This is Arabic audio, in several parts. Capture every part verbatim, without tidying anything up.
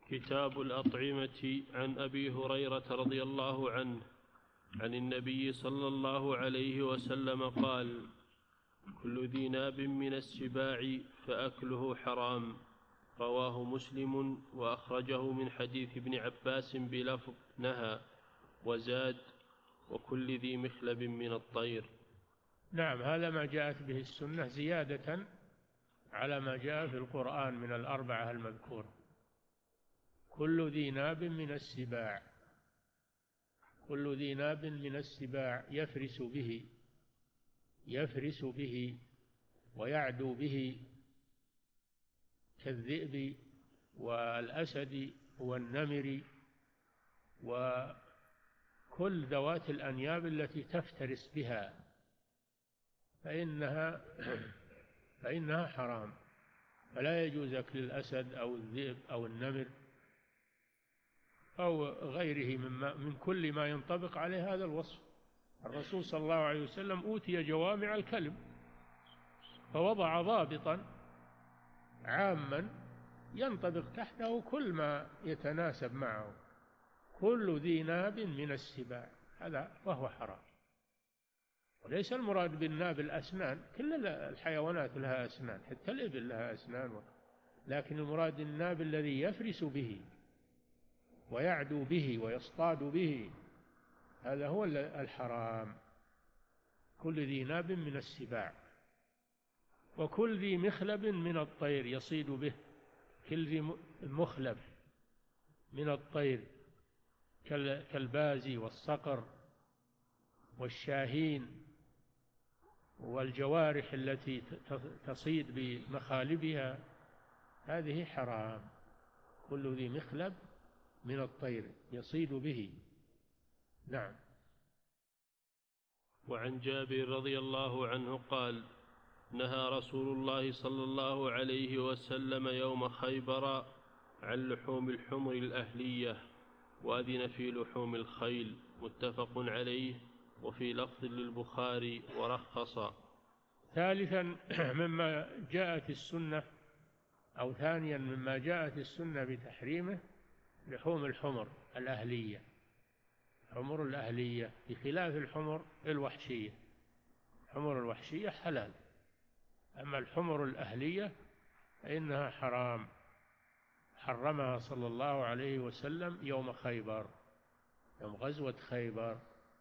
كتاب الأطعمة. عن أبي هريرة رضي الله عنه عن النبي صلى الله عليه وسلم قال: كل ذي ناب من السباع فأكله حرام. رواه مسلم وأخرجه من حديث ابن عباس بلفظ نهى، وزاد: وكل ذي مخلب من الطير. نعم، هذا ما جاءت به السنة زيادة على ما جاء في القرآن من الأربعة المذكورة. كل ذي ناب من السباع، كل ذي ناب من السباع يفرس به يفرس به ويعدو به كالذئب والأسد والنمر وكل ذوات الأنياب التي تفترس بها فإنها فإنها حرام، فلا يجوز أكل الأسد أو الذئب أو النمر أو غيره مما من كل ما ينطبق عليه هذا الوصف. الرسول صلى الله عليه وسلم أوتي جوامع الكلم فوضع ضابطا عاما ينطبق تحته كل ما يتناسب معه. كل ذي ناب من السباع، هذا وهو حرام. وليس المراد بالناب الأسنان، كل الحيوانات لها أسنان، حتى الإبل لها أسنان، لكن المراد الناب الذي يفرس به ويعدو به ويصطاد به، هذا هو الحرام. كل ذي ناب من السباع. وكل ذي مخلب من الطير يصيد به، كل ذي مخلب من الطير كالبازي والصقر والشاهين والجوارح التي تصيد بمخالبها، هذه حرام. كل ذي مخلب من الطير يصيد به. نعم. وعن جابر رضي الله عنه قال: نهى رسول الله صلى الله عليه وسلم يوم خيبر عن لحوم الحمر الأهلية، وأذن في لحوم الخيل. متفق عليه، وفي لفظ للبخاري: ورخص. ثالثا مما جاءت السنة أو ثانيا مما جاءت السنة بتحريمه لحوم الحمر الأهلية، الحمر الأهلية بخلاف الحمر الوحشية. الحمر الوحشية حلال، أما الحمر الأهلية فإنها حرام، حرمها صلى الله عليه وسلم يوم خيبر، يوم غزوة خيبر.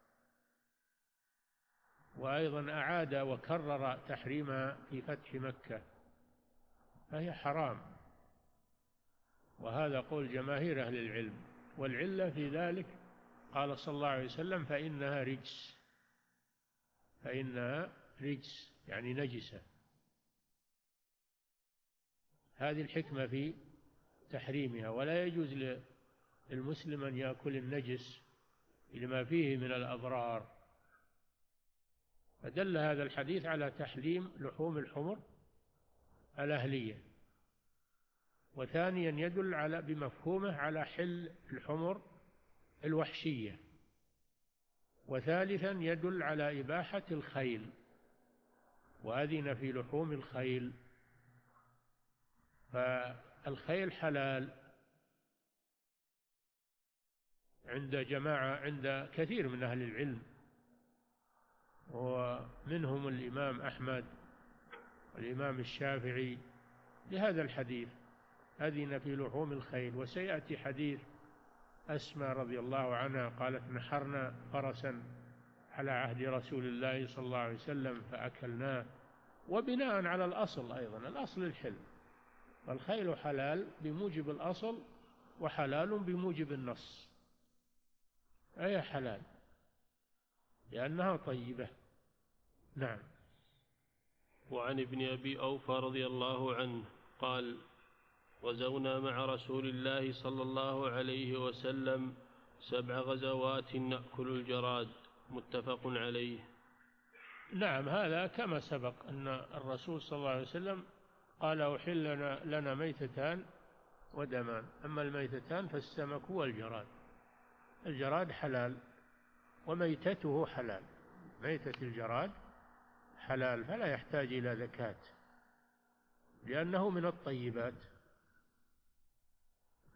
وأيضا أعاد وكرر تحريمها في فتح مكة، فهي حرام، وهذا قول جماهير أهل العلم. والعلة في ذلك قال صلى الله عليه وسلم: فإنها رجس، فإنها رجس يعني نجسة. هذه الحكمة في تحريمها، ولا يجوز للمسلم أن يأكل النجس لما فيه من الأضرار. فدل هذا الحديث على تحريم لحوم الحمر الأهلية. وثانيا يدل على بمفهومه على حل الحمر الوحشية. وثالثا يدل على إباحة الخيل، وأذن في لحوم الخيل، فالخيل حلال عند جماعة عند كثير من أهل العلم، ومنهم الإمام أحمد والإمام الشافعي لهذا الحديث: أذن في لحوم الخيل. وسيأتي حديث أسماء رضي الله عنها قالت: نحرنا فرسا على عهد رسول الله صلى الله عليه وسلم فأكلناه. وبناء على الأصل أيضا، الأصل الحل، فالخيل حلال بموجب الأصل وحلال بموجب النص، أي حلال لأنها طيبة. نعم. وعن ابن أبي أوفى رضي الله عنه قال: غزونا مع رسول الله صلى الله عليه وسلم سبع غزوات نأكل الجراد. متفق عليه. نعم، هذا كما سبق أن الرسول صلى الله عليه وسلم قال: أحل لنا, لنا ميتتان ودمان، أما الميتتان فالسمك والجراد. الجراد حلال وميتته حلال، ميتة الجراد حلال فلا يحتاج إلى زكاة، لأنه من الطيبات،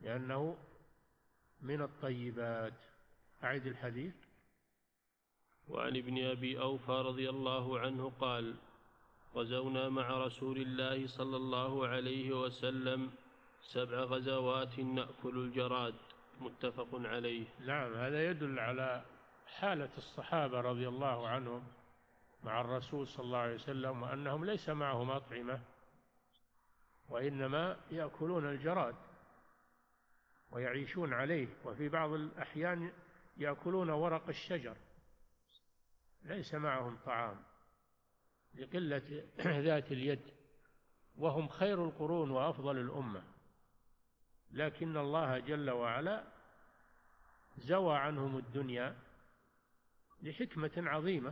لأنه من الطيبات. أعد الحديث. وعن ابن أبي أوفى رضي الله عنه قال: غزونا مع رسول الله صلى الله عليه وسلم سبع غزوات نأكل الجراد، متفق عليه. نعم، هذا يدل على حالة الصحابة رضي الله عنهم مع الرسول صلى الله عليه وسلم، وأنهم ليس معهم أطعمة وإنما يأكلون الجراد ويعيشون عليه، وفي بعض الأحيان يأكلون ورق الشجر، ليس معهم طعام لقلة ذات اليد، وهم خير القرون وأفضل الأمة، لكن الله جل وعلا زوى عنهم الدنيا لحكمة عظيمة.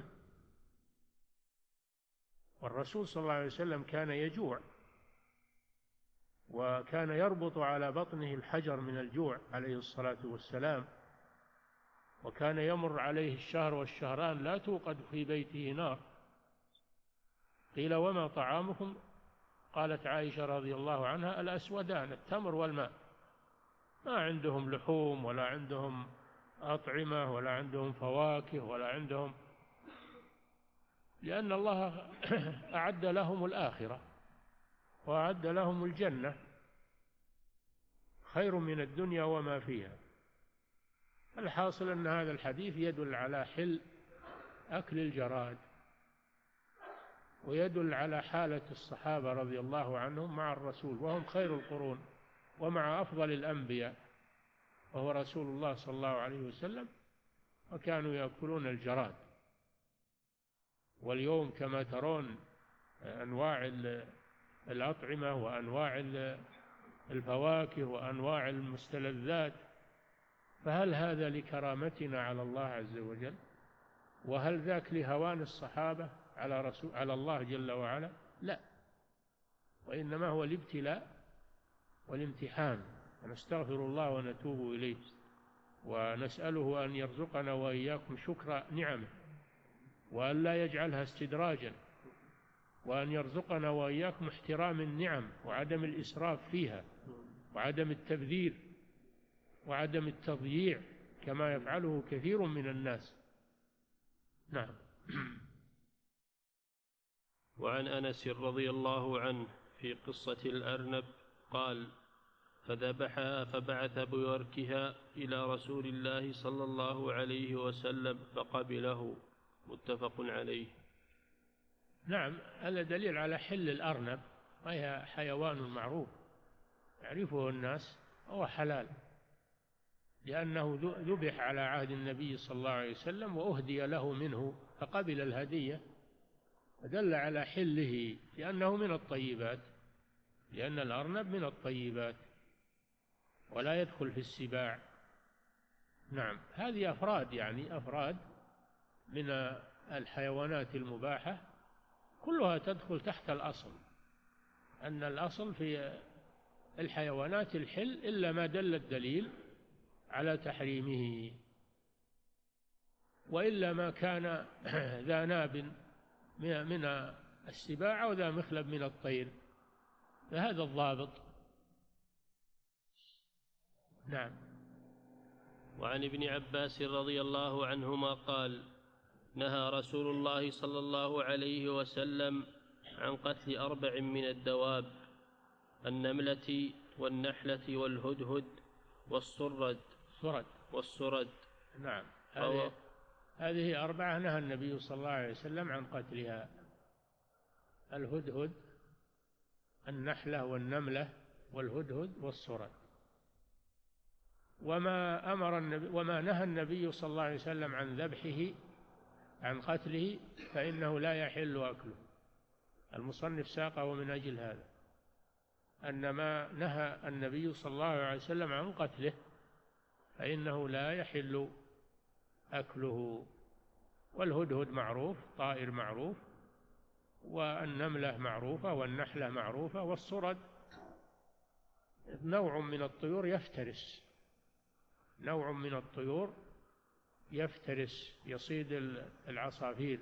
والرسول صلى الله عليه وسلم كان يجوع، وكان يربط على بطنه الحجر من الجوع عليه الصلاة والسلام، وكان يمر عليه الشهر والشهران لا توقد في بيته نار. قيل: وما طعامكم؟ قالت عائشة رضي الله عنها: الأسودان، التمر والماء. ما عندهم لحوم ولا عندهم أطعمة ولا عندهم فواكه ولا عندهم، لأن الله أعد لهم الآخرة وأعد لهم الجنة خير من الدنيا وما فيها. الحاصل أن هذا الحديث يدل على حل أكل الجراد، ويدل على حالة الصحابة رضي الله عنهم مع الرسول، وهم خير القرون ومع أفضل الأنبياء وهو رسول الله صلى الله عليه وسلم، وكانوا يأكلون الجراد. واليوم كما ترون أنواع الأطعمة وأنواع الفواكه وأنواع المستلذات، فهل هذا لكرامتنا على الله عز وجل؟ وهل ذاك لهوان الصحابة على رسول على الله جل وعلا؟ لا، وإنما هو الابتلاء والامتحان، ونستغفر الله ونتوب إليه، ونسأله أن يرزقنا وإياكم شكر نعمه، وأن لا يجعلها استدراجا، وأن يرزقنا وإياكم احترام النعم وعدم الإسراف فيها وعدم التبذير وعدم التضييع كما يفعله كثير من الناس. نعم. وعن أنس رضي الله عنه في قصة الأرنب قال: فذبحها فبعث بوركها إلى رسول الله صلى الله عليه وسلم فقبله، متفق عليه. نعم، هذا دليل على حل الأرنب، وهي حيوان معروف يعرفه الناس، هو حلال لأنه ذبح على عهد النبي صلى الله عليه وسلم وأهدي له منه فقبل الهدية، فدل على حله لأنه من الطيبات، لأن الأرنب من الطيبات ولا يدخل في السباع. نعم، هذه أفراد، يعني أفراد من الحيوانات المباحة كلها تدخل تحت الأصل، أن الأصل في الحيوانات الحل إلا ما دل الدليل على تحريمه، وإلا ما كان ذا ناب من السباع أو ذا مخلب من الطير، فهذا الضابط. نعم. وعن ابن عباس رضي الله عنهما قال: نهى رسول الله صلى الله عليه وسلم عن قتل أربع من الدواب: النملة والنحلة والهدهد والصرد صرد والصرد. نعم، هذه هذه أربعة نهى النبي صلى الله عليه وسلم عن قتلها: الهدهد، النحلة والنملة والهدهد والصرد. وما أمر النبي وما نهى النبي صلى الله عليه وسلم عن ذبحه عن قتله فإنه لا يحل أكله. المصنف ساقه من أجل هذا، أن ما نهى النبي صلى الله عليه وسلم عن قتله فإنه لا يحل أكله. والهدهد معروف، طائر معروف، والنملة معروفة، والنحلة معروفة، والصرد نوع من الطيور يفترس، نوع من الطيور يفترس، يصيد العصافير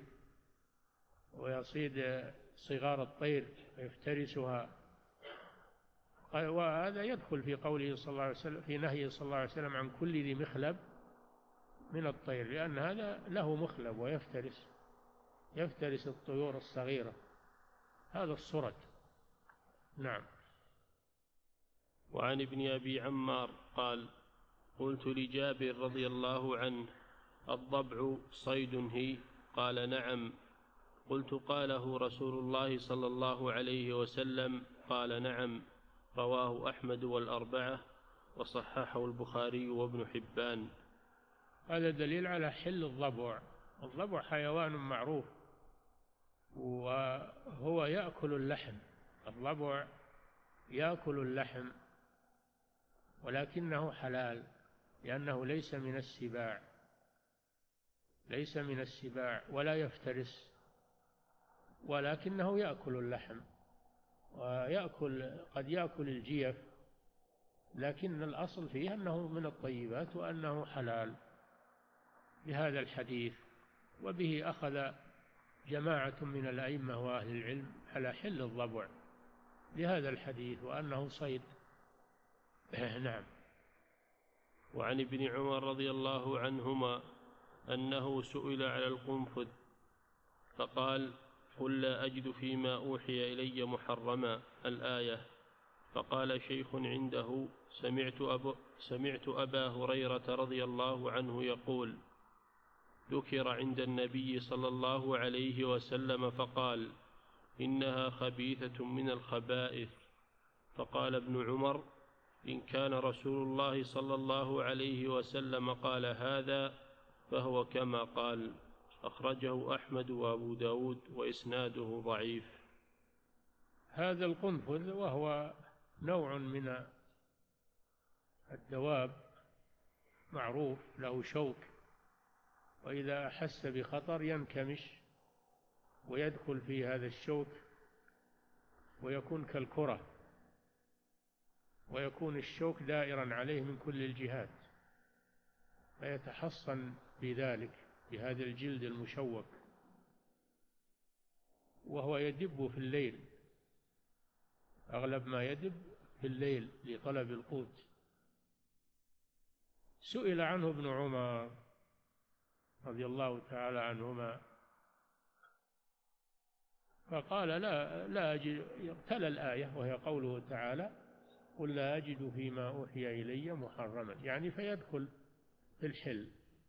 ويصيد صغار الطير ويفترسها. وهذا يدخل في قوله صلى الله عليه وسلم في نهيه صلى الله عليه وسلم عن كل ذي مخلب من الطير، لأن هذا له مخلب ويفترس يفترس الطيور الصغيرة، هذا الصرد. نعم. وعن ابن أبي عمار قال: قلت لجابر رضي الله عنه: الضبع صيد هي؟ قال: نعم. قلت: قاله رسول الله صلى الله عليه وسلم؟ قال: نعم. رواه أحمد والأربعة وصححه البخاري وابن حبان. هذا دليل على حل الضبع. الضبع حيوان معروف وهو يأكل اللحم، الضبع يأكل اللحم ولكنه حلال لأنه ليس من السباع، ليس من السباع ولا يفترس، ولكنه يأكل اللحم ويأكل قد يأكل الجيف، لكن الأصل فيه أنه من الطيبات وأنه حلال بهذا الحديث. وبه أخذ جماعة من الأئمة وأهل العلم على حل الضبع لهذا الحديث وأنه صيد. نعم. وعن ابن عمر رضي الله عنهما أنه سئل على القنفذ فقال: قل لا أجد فيما أوحي إلي محرما، الآية. فقال شيخ عنده: سمعت, أبو سمعت أبا هريرة رضي الله عنه يقول: ذكر عند النبي صلى الله عليه وسلم فقال: إنها خبيثة من الخبائث. فقال ابن عمر: إن كان رسول الله صلى الله عليه وسلم قال هذا فهو كما قال. أخرجه أحمد وأبو داود وإسناده ضعيف. هذا القنفذ وهو نوع من الدواب معروف، له شوك، وإذا أحس بخطر ينكمش ويدخل في هذا الشوك ويكون كالكرة، ويكون الشوك دائرا عليه من كل الجهات، فيتحصن بذلك بهذا الجلد المشوك، وهو يدب في الليل، أغلب ما يدب في الليل لطلب القوت. سئل عنه ابن عمر رضي الله تعالى عنهما فقال: لا لا أجد، تلا الآية وهي قوله تعالى: قل لا أجد فيما أوحي إلي محرما، يعني فيدخل في الحل،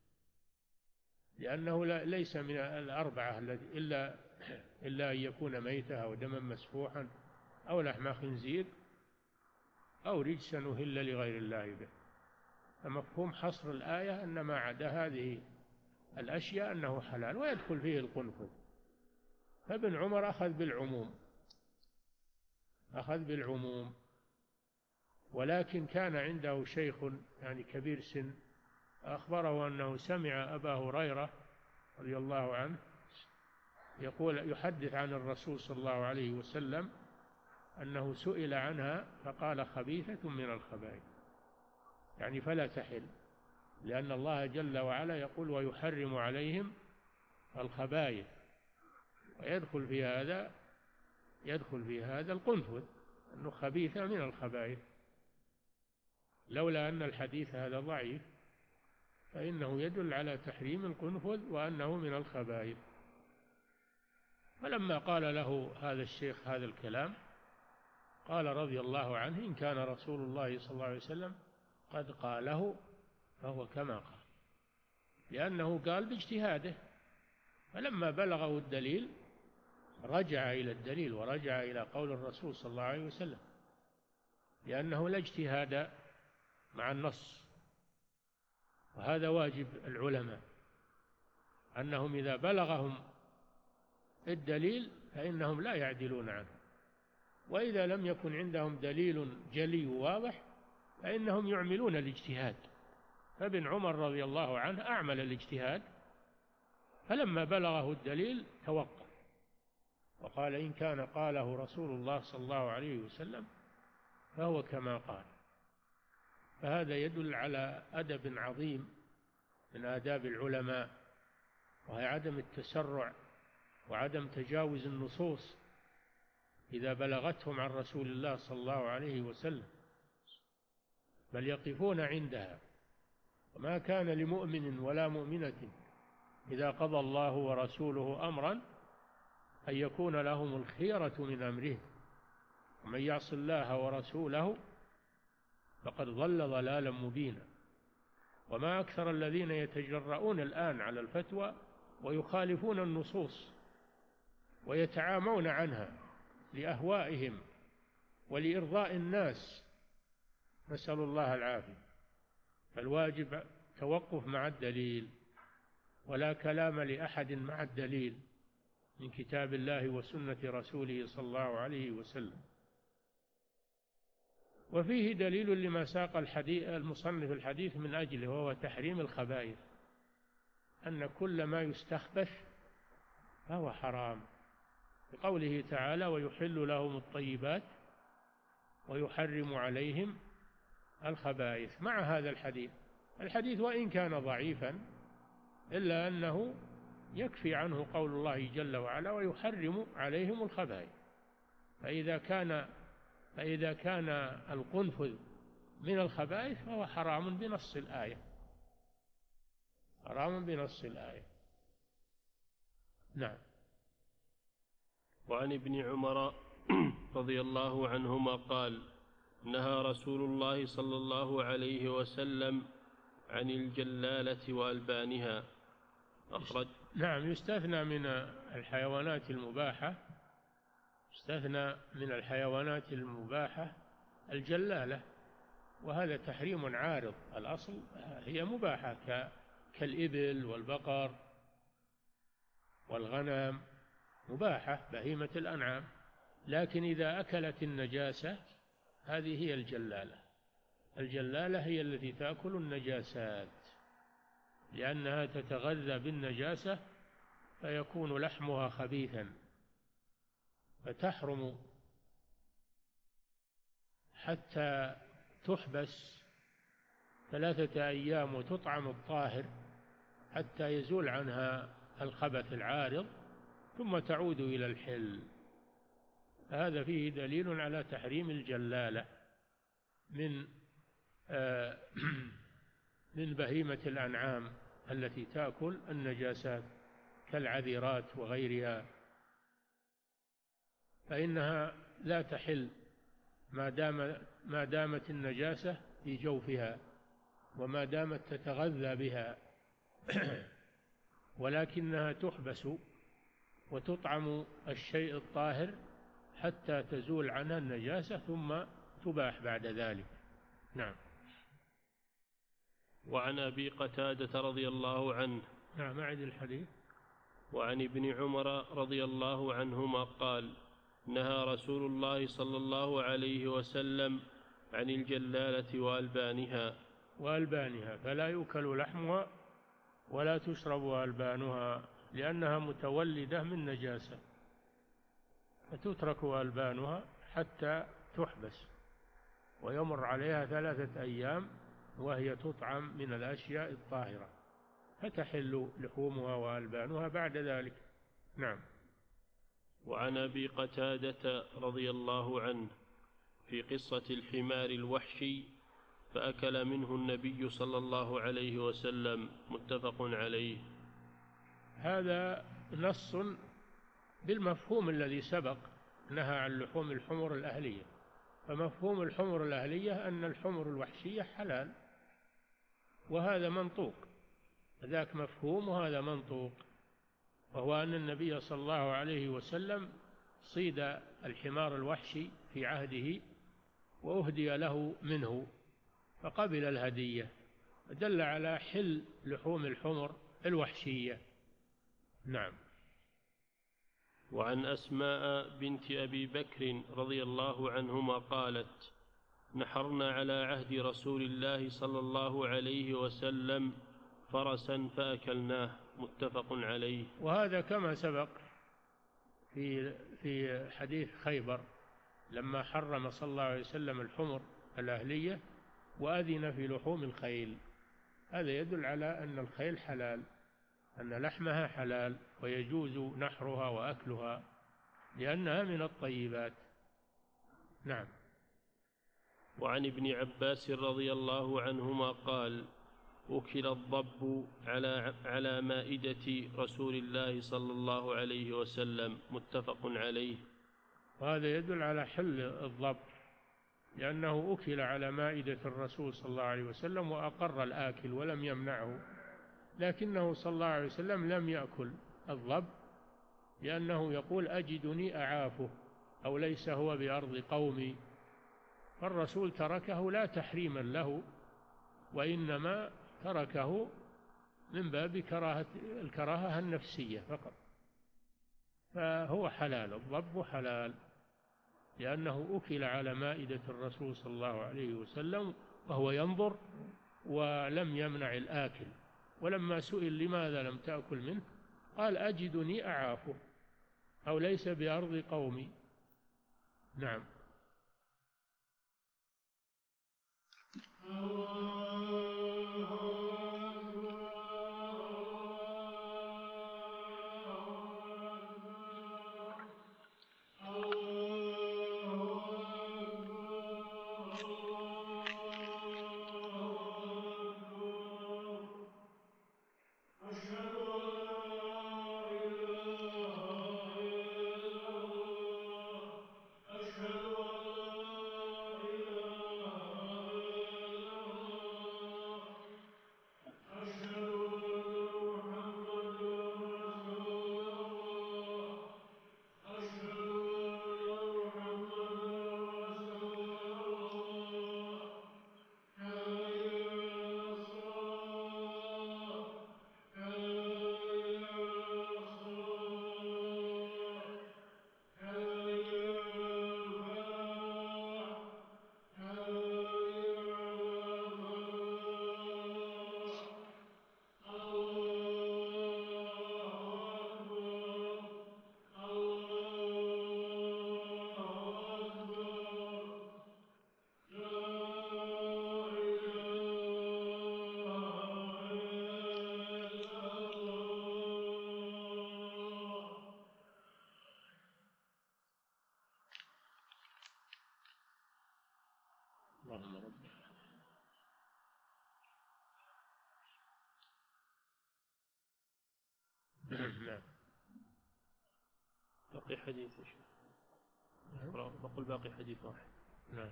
لأنه ليس من الأربعة إلا إلا أن يكون ميتا أو دما مسفوحا أو لحم خنزير أو رجسا أهل لغير الله به. فمفهوم حصر الآية أن ما عدا هذه الأشياء أنه حلال ويدخل فيه القنفذ. فابن عمر أخذ بالعموم أخذ بالعموم ولكن كان عنده شيخ يعني كبير سن أخبره أنه سمع أبا هريرة رضي الله عنه يقول يحدث عن الرسول صلى الله عليه وسلم أنه سئل عنها فقال: خبيثة من الخبائث، يعني فلا تحل، لأن الله جل وعلا يقول: ويحرم عليهم الخبائث، ويدخل في هذا يدخل في هذا القنفذ أنه خبيثة من الخبائث، لولا أن الحديث هذا ضعيف فإنه يدل على تحريم القنفذ وأنه من الخبائث. فلما قال له هذا الشيخ هذا الكلام قال رضي الله عنه: إن كان رسول الله صلى الله عليه وسلم قد قاله فهو كما قال، لأنه قال باجتهاده، فلما بلغه الدليل رجع إلى الدليل ورجع إلى قول الرسول صلى الله عليه وسلم، لأنه لا اجتهاد مع النص، وهذا واجب العلماء أنهم إذا بلغهم الدليل فإنهم لا يعدلون عنه، وإذا لم يكن عندهم دليل جلي واضح فإنهم يعملون الاجتهاد. فابن عمر رضي الله عنه أعمل الاجتهاد، فلما بلغه الدليل توقف وقال: إن كان قاله رسول الله صلى الله عليه وسلم فهو كما قال. فهذا يدل على أدب عظيم من آداب العلماء، وهي عدم التسرع وعدم تجاوز النصوص، إذا بلغتهم عن رسول الله صلى الله عليه وسلم، بل يقفون عندها. وما كان لمؤمن ولا مؤمنة إذا قضى الله ورسوله أمرا أن يكون لهم الخيرة من أمرهم، ومن يعص الله ورسوله فقد ضل ضلالا مبينا. وما أكثر الذين يتجرؤون الآن على الفتوى ويخالفون النصوص ويتعامون عنها لأهوائهم ولإرضاء الناس، نسأل الله العافية. فالواجب توقف مع الدليل، ولا كلام لأحد مع الدليل من كتاب الله وسنة رسوله صلى الله عليه وسلم. وفيه دليل لما ساق الحديث المصنف الحديث من أجله، وهو تحريم الخبائث، أن كل ما يستخبث فهو حرام، بقوله تعالى: ويحل لهم الطيبات ويحرم عليهم الخبائث. مع هذا الحديث الحديث وإن كان ضعيفا إلا أنه يكفي عنه قول الله جل وعلا: ويحرم عليهم الخبائث. فإذا كان فإذا كان القنفذ من الخبائث فهو حرام بنص الآية، حرام بنص الآية. نعم. وعن ابن عمر رضي الله عنهما قال: نهى رسول الله صلى الله عليه وسلم عن الجلالة وألبانها. أخرج. نعم. يستثنى من الحيوانات المباحة يستثنى من الحيوانات المباحة الجلالة، وهذا تحريم عارض. الأصل هي مباحة كالإبل والبقر والغنم، مباحة بهيمة الأنعام، لكن إذا أكلت النجاسة هذه هي الجلالة. الجلالة هي التي تأكل النجاسات، لأنها تتغذى بالنجاسة فيكون لحمها خبيثا، فتحرم حتى تحبس ثلاثة أيام وتطعم الطاهر حتى يزول عنها الخبث العارض، ثم تعود إلى الحل. هذا فيه دليل على تحريم الجلالة من آه من بهيمة الأنعام التي تأكل النجاسات كالعذيرات وغيرها، فإنها لا تحل ما دام ما دامت النجاسة في جوفها وما دامت تتغذى بها، ولكنها تحبس وتطعم الشيء الطاهر حتى تزول عنها النجاسة ثم تباح بعد ذلك. نعم. وعن أبي قتادة رضي الله عنه. نعم. أعد الحديث. وعن ابن عمر رضي الله عنهما قال: نهى رسول الله صلى الله عليه وسلم عن الجلالة وألبانها. وألبانها فلا يؤكل لحمها ولا تشرب ألبانها، لأنها متولدة من نجاسة، فتترك ألبانها حتى تحبس ويمر عليها ثلاثة أيام وهي تطعم من الأشياء الطاهرة، فتحل لحومها وألبانها بعد ذلك. نعم. وعن أبي قتادة رضي الله عنه في قصة الحمار الوحشي فأكل منه النبي صلى الله عليه وسلم، متفق عليه. هذا نص بالمفهوم الذي سبق، نهى عن لحوم الحمر الأهلية، فمفهوم الحمر الأهلية أن الحمر الوحشية حلال، وهذا منطوق، ذاك مفهوم وهذا منطوق، وهو أن النبي صلى الله عليه وسلم صيد الحمار الوحشي في عهده وأهدي له منه فقبل الهدية، دل على حل لحوم الحمر الوحشية. نعم. وعن أسماء بنت أبي بكر رضي الله عنهما قالت: نحرنا على عهد رسول الله صلى الله عليه وسلم فرسا فأكلناه، متفق عليه. وهذا كما سبق في في حديث خيبر لما حرم صلى الله عليه وسلم الحمر الأهلية وأذن في لحوم الخيل، هذا يدل على أن الخيل حلال، أن لحمها حلال ويجوز نحرها وأكلها لأنها من الطيبات. نعم. وعن ابن عباس رضي الله عنهما قال: أكل الضب على على مائدة رسول الله صلى الله عليه وسلم، متفق عليه. وهذا يدل على حل الضب، لأنه أكل على مائدة الرسول صلى الله عليه وسلم وأقر الآكل ولم يمنعه، لكنه صلى الله عليه وسلم لم يأكل الضب لأنه يقول: أجدني أعافه، أو ليس هو بأرض قومي. فالرسول تركه لا تحريما له، وإنما تركه من باب كراهة الكراهة النفسية فقط. فهو حلال، الضب حلال، لأنه أكل على مائدة الرسول صلى الله عليه وسلم وهو ينظر ولم يمنع الآكل. ولما سئل لماذا لم تأكل منه قال: أجدني أعافه، أو ليس بأرض قومي. نعم. اللهم رب. نعم. باقي حديث يا شيخ. بقول باقي حديث واحد. نعم.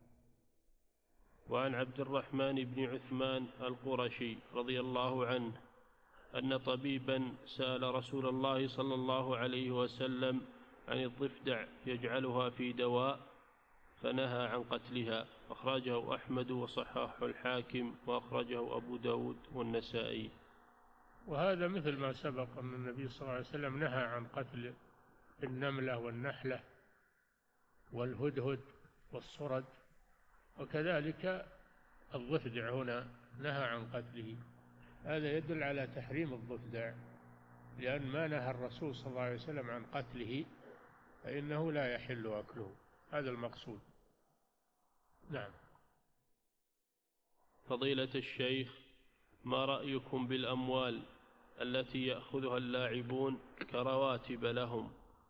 وعن عبد الرحمن بن عثمان القرشي رضي الله عنه أن طبيبا سأل رسول الله صلى الله عليه وسلم عن الضفدع يجعلها في دواء، فنهى عن قتلها. أخرجه أحمد وصححه الحاكم، وأخرجه أبو داود والنسائي. وهذا مثل ما سبق أن النبي صلى الله عليه وسلم نهى عن قتل النملة والنحلة والهدهد والصرد، وكذلك الضفدع هنا نهى عن قتله. هذا يدل على تحريم الضفدع، لأن ما نهى الرسول صلى الله عليه وسلم عن قتله فإنه لا يحل أكله. هذا المقصود. نعم. فضيلة الشيخ، ما رأيكم بالأموال التي يأخذها اللاعبون كرواتب لهم؟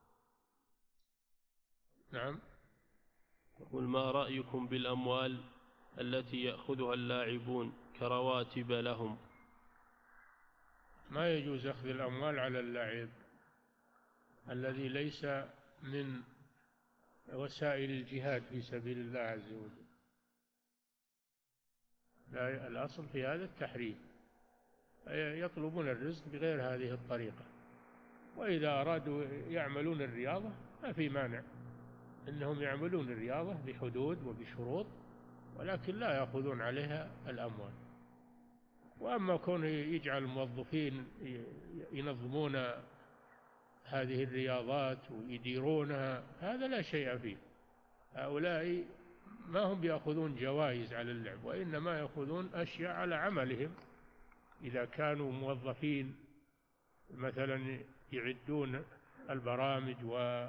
نعم. يقول: ما رأيكم بالأموال التي يأخذها اللاعبون كرواتب لهم؟ ما يجوز أخذ الأموال على اللاعب الذي ليس من وسائل الجهاد في سبيل الله عز وجل. لا، الأصل في هذا التحريم. يطلبون الرزق بغير هذه الطريقة، وإذا أرادوا يعملون الرياضة ما في مانع إنهم يعملون الرياضة بحدود وبشروط، ولكن لا يأخذون عليها الأموال. وأما كون يجعل الموظفين ينظمون هذه الرياضات ويديرونها، هذا لا شيء فيه. هؤلاء ما هم بيأخذون جوائز على اللعب، وإنما يأخذون أشياء على عملهم. إذا كانوا موظفين مثلا يعدون البرامج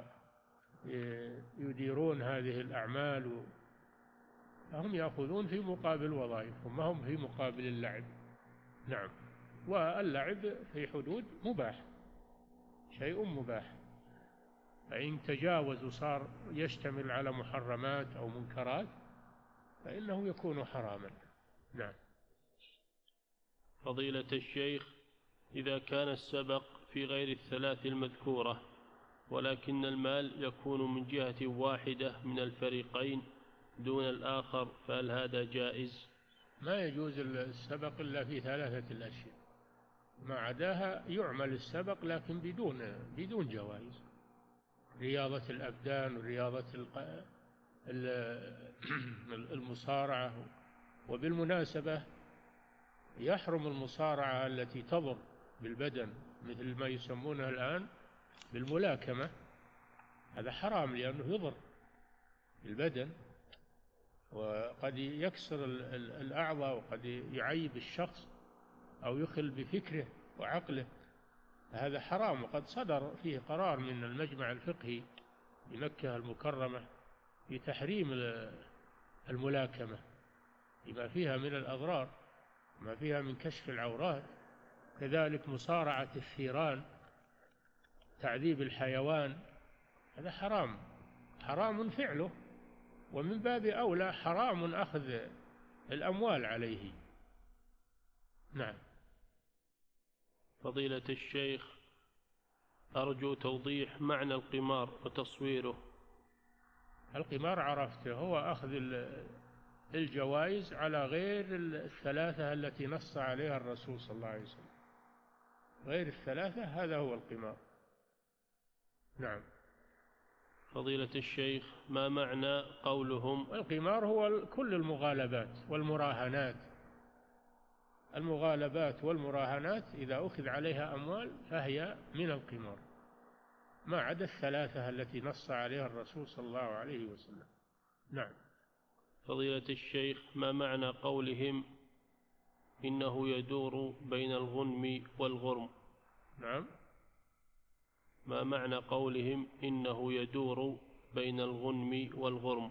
ويديرون هذه الأعمال، فهم يأخذون في مقابل وظائفهم، ما هم في مقابل اللعب. نعم. واللعب في حدود مباح، شيء مباح، فإن تجاوز وصار يشتمل على محرمات أو منكرات فإنه يكون حراما. نعم. فضيلة الشيخ، إذا كان السبق في غير الثلاث المذكورة ولكن المال يكون من جهة واحدة من الفريقين دون الآخر فهل هذا جائز؟ ما يجوز السبق إلا في ثلاثة الأشياء، ما عداها يعمل السبق لكن بدون بدون جوائز، رياضة الأبدان ورياضة المصارعة. وبالمناسبة يحرم المصارعة التي تضر بالبدن مثل ما يسمونها الآن بالملاكمة، هذا حرام لأنه يضر بالبدن وقد يكسر الأعضاء وقد يعيب الشخص أو يخل بفكره وعقله، هذا حرام. وقد صدر فيه قرار من المجمع الفقهي بمكة المكرمة بتحريم الملاكمة لما فيها من الأضرار، ما فيها من كشف العورات، كذلك مصارعة الثيران، تعذيب الحيوان، هذا حرام، حرام فعله، ومن باب أولى حرام أخذ الأموال عليه. نعم. فضيلة الشيخ، أرجو توضيح معنى القمار وتصويره. القمار عرفته، هو أخذ الجوائز على غير الثلاثة التي نص عليها الرسول صلى الله عليه وسلم، غير الثلاثة، هذا هو القمار. نعم. فضيلة الشيخ، ما معنى قولهم؟ القمار هو كل المغالبات والمراهنات، المغالبات والمراهنات إذا أخذ عليها أموال فهي من القمار، ما عدا الثلاثة التي نص عليها الرسول صلى الله عليه وسلم. نعم. فضيلة الشيخ، ما معنى قولهم إنه يدور بين الغنم والغرم؟ نعم. ما معنى قولهم إنه يدور بين الغنم والغرم؟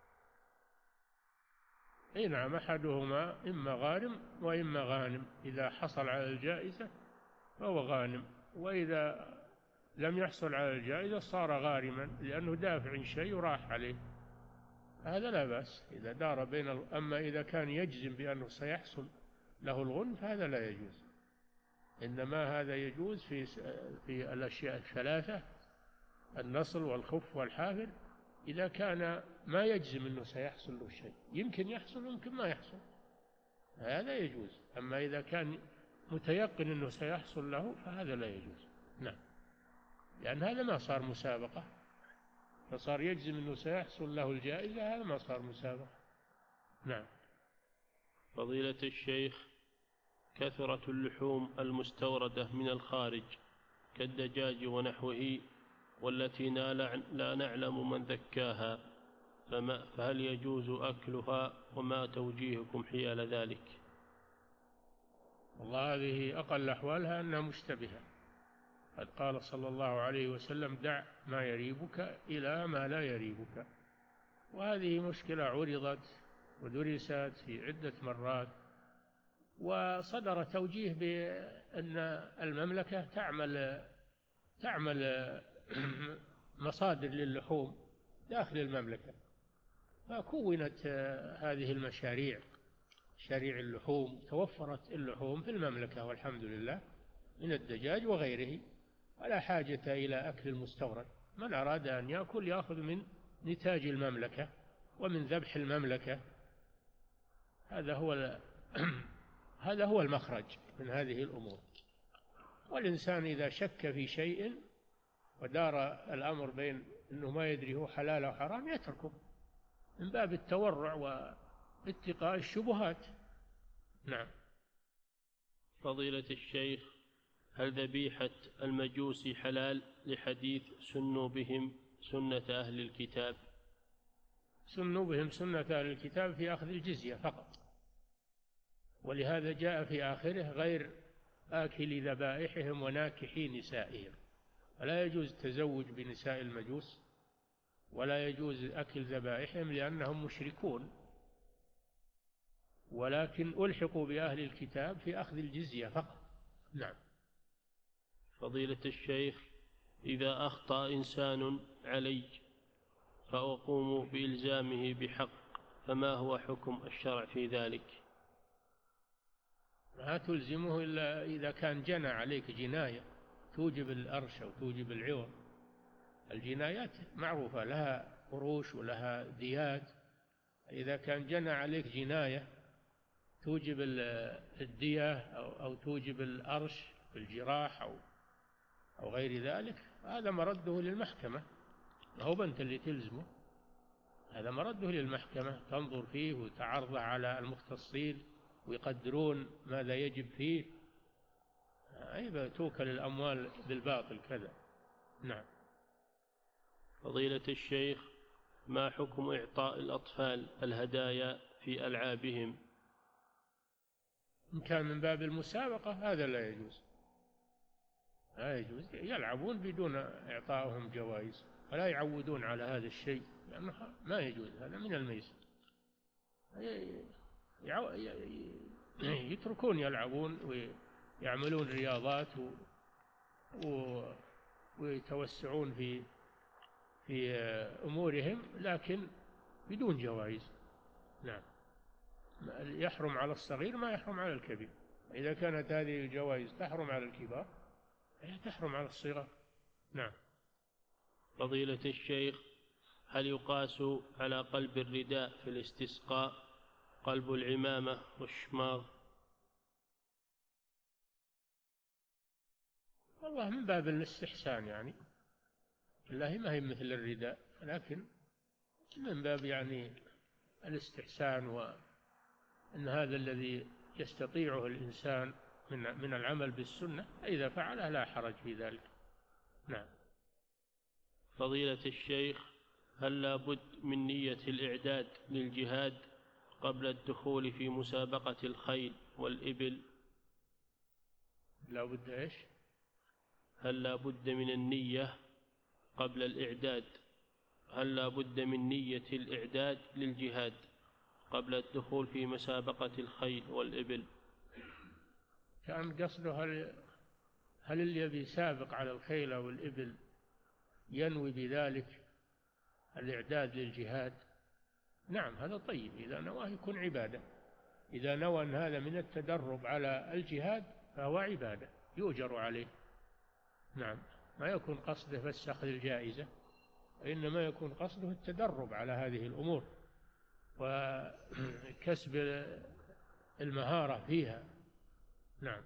اي نعم، أحدهما إما غارم وإما غانم، إذا حصل على الجائزة فهو غانم، وإذا لم يحصل على الجائزة صار غارما لأنه دافع شيء وراح عليه، هذا لا بأس إذا دار بين. أما إذا كان يجزم بأنه سيحصل له الغنم فهذا لا يجوز، إنما هذا يجوز في في الأشياء الثلاثة، النصل والخف والحافر، إذا كان ما يجزم أنه سيحصل له شيء، يمكن يحصل ويمكن ما يحصل، هذا يجوز. أما إذا كان متيقن أنه سيحصل له فهذا لا يجوز. نعم. لأن هذا ما صار مسابقة، فصار يجزم أنه سيحصل له الجائزة، هذا ما صار مسابقة. نعم. فضيلة الشيخ، كثرة اللحوم المستوردة من الخارج كالدجاج ونحوه والتي لا نعلم من ذكاها، فما فهل يجوز أكلها وما توجيهكم حيال ذلك؟ والله هذه أقل أحوالها أنها مشتبهة، قد قال صلى الله عليه وسلم دع ما يريبك إلى ما لا يريبك، وهذه مشكلة عرضت ودرست في عدة مرات، وصدر توجيه بأن المملكة تعمل تعمل مصادر للحوم داخل المملكة، فكونت هذه المشاريع، مشاريع اللحوم، توفرت اللحوم في المملكة والحمد لله من الدجاج وغيره، ولا حاجة إلى أكل المستورد. من أراد أن يأكل يأخذ من نتاج المملكة ومن ذبح المملكة، هذا هو هذا هو المخرج من هذه الأمور. والإنسان إذا شك في شيء ودار الأمر بين أنه ما يدري هو حلال أو حرام يتركه من باب التورع واتقاء الشبهات. نعم. فضيلة الشيخ، هل ذبيحة المجوس حلال لحديث سنوا بهم سنة أهل الكتاب؟ سنوا بهم سنة أهل الكتاب في أخذ الجزية فقط، ولهذا جاء في آخره غير آكل ذبائحهم وناكحي نسائهم، فلا يجوز التزوج بنساء المجوس ولا يجوز أكل ذبائحهم لأنهم مشركون، ولكن ألحقوا بأهل الكتاب في أخذ الجزية فقط. نعم. فضيلة الشيخ، إذا أخطأ إنسان علي فأقوم بإلزامه بحق، فما هو حكم الشرع في ذلك؟ لا تلزمه إلا إذا كان جنى عليك جناية توجب الأرش أو توجب العوض. الجنايات معروفة لها قروش ولها ديات. إذا كان جنى عليك جناية توجب الدية أو توجب الأرش بالجراح أو أو غير ذلك، هذا مرده للمحكمة، ما هو أنت اللي تلزمه، هذا مرده للمحكمة تنظر فيه وتعرضه على المختصين ويقدرون ماذا يجب فيه. أي توكل الأموال بالباطل كذا. نعم. فضيلة الشيخ، ما حكم إعطاء الأطفال الهدايا في ألعابهم؟ إن كان من باب المسابقة هذا لا يجوز، لا يجوز. يلعبون بدون إعطائهم جوائز ولا يعودون على هذا الشيء، لأنه ما يجوز، هذا من الميسر. يتركون يلعبون ويعملون رياضات ويتوسعون في في أمورهم، لكن بدون جوائز. نعم. يحرم على الصغير ما يحرم على الكبير. إذا كانت هذه الجوائز تحرم على الكبار هي تحرم على الصغار. نعم. فضيلة الشيخ، هل يقاس على قلب الرداء في الاستسقاء قلب العمامة والشماغ؟ والله من باب الاستحسان، يعني الله ما هي مثل الرداء، لكن من باب يعني الاستحسان، وأن هذا الذي يستطيعه الإنسان من من العمل بالسنة إذا فعله لا حرج في ذلك. نعم. فضيلة الشيخ، هل لا بد من نية الإعداد للجهاد قبل الدخول في مسابقة الخيل والإبل؟ لا بد إيش؟ هل لا بد من النية قبل الإعداد هل لا بد من نية الإعداد للجهاد قبل الدخول في مسابقة الخيل والإبل؟ كان قصده هل هل اللي يبي يسابق على الخيل أو الإبل ينوي بذلك الإعداد للجهاد؟ نعم، هذا طيب، إذا نواه يكون عبادة. إذا نوى أن هذا من التدرب على الجهاد فهو عبادة يؤجر عليه. نعم، ما يكون قصده بس أخذ الجائزة، وإنما يكون قصده التدرب على هذه الأمور وكسب المهارة فيها. نعم.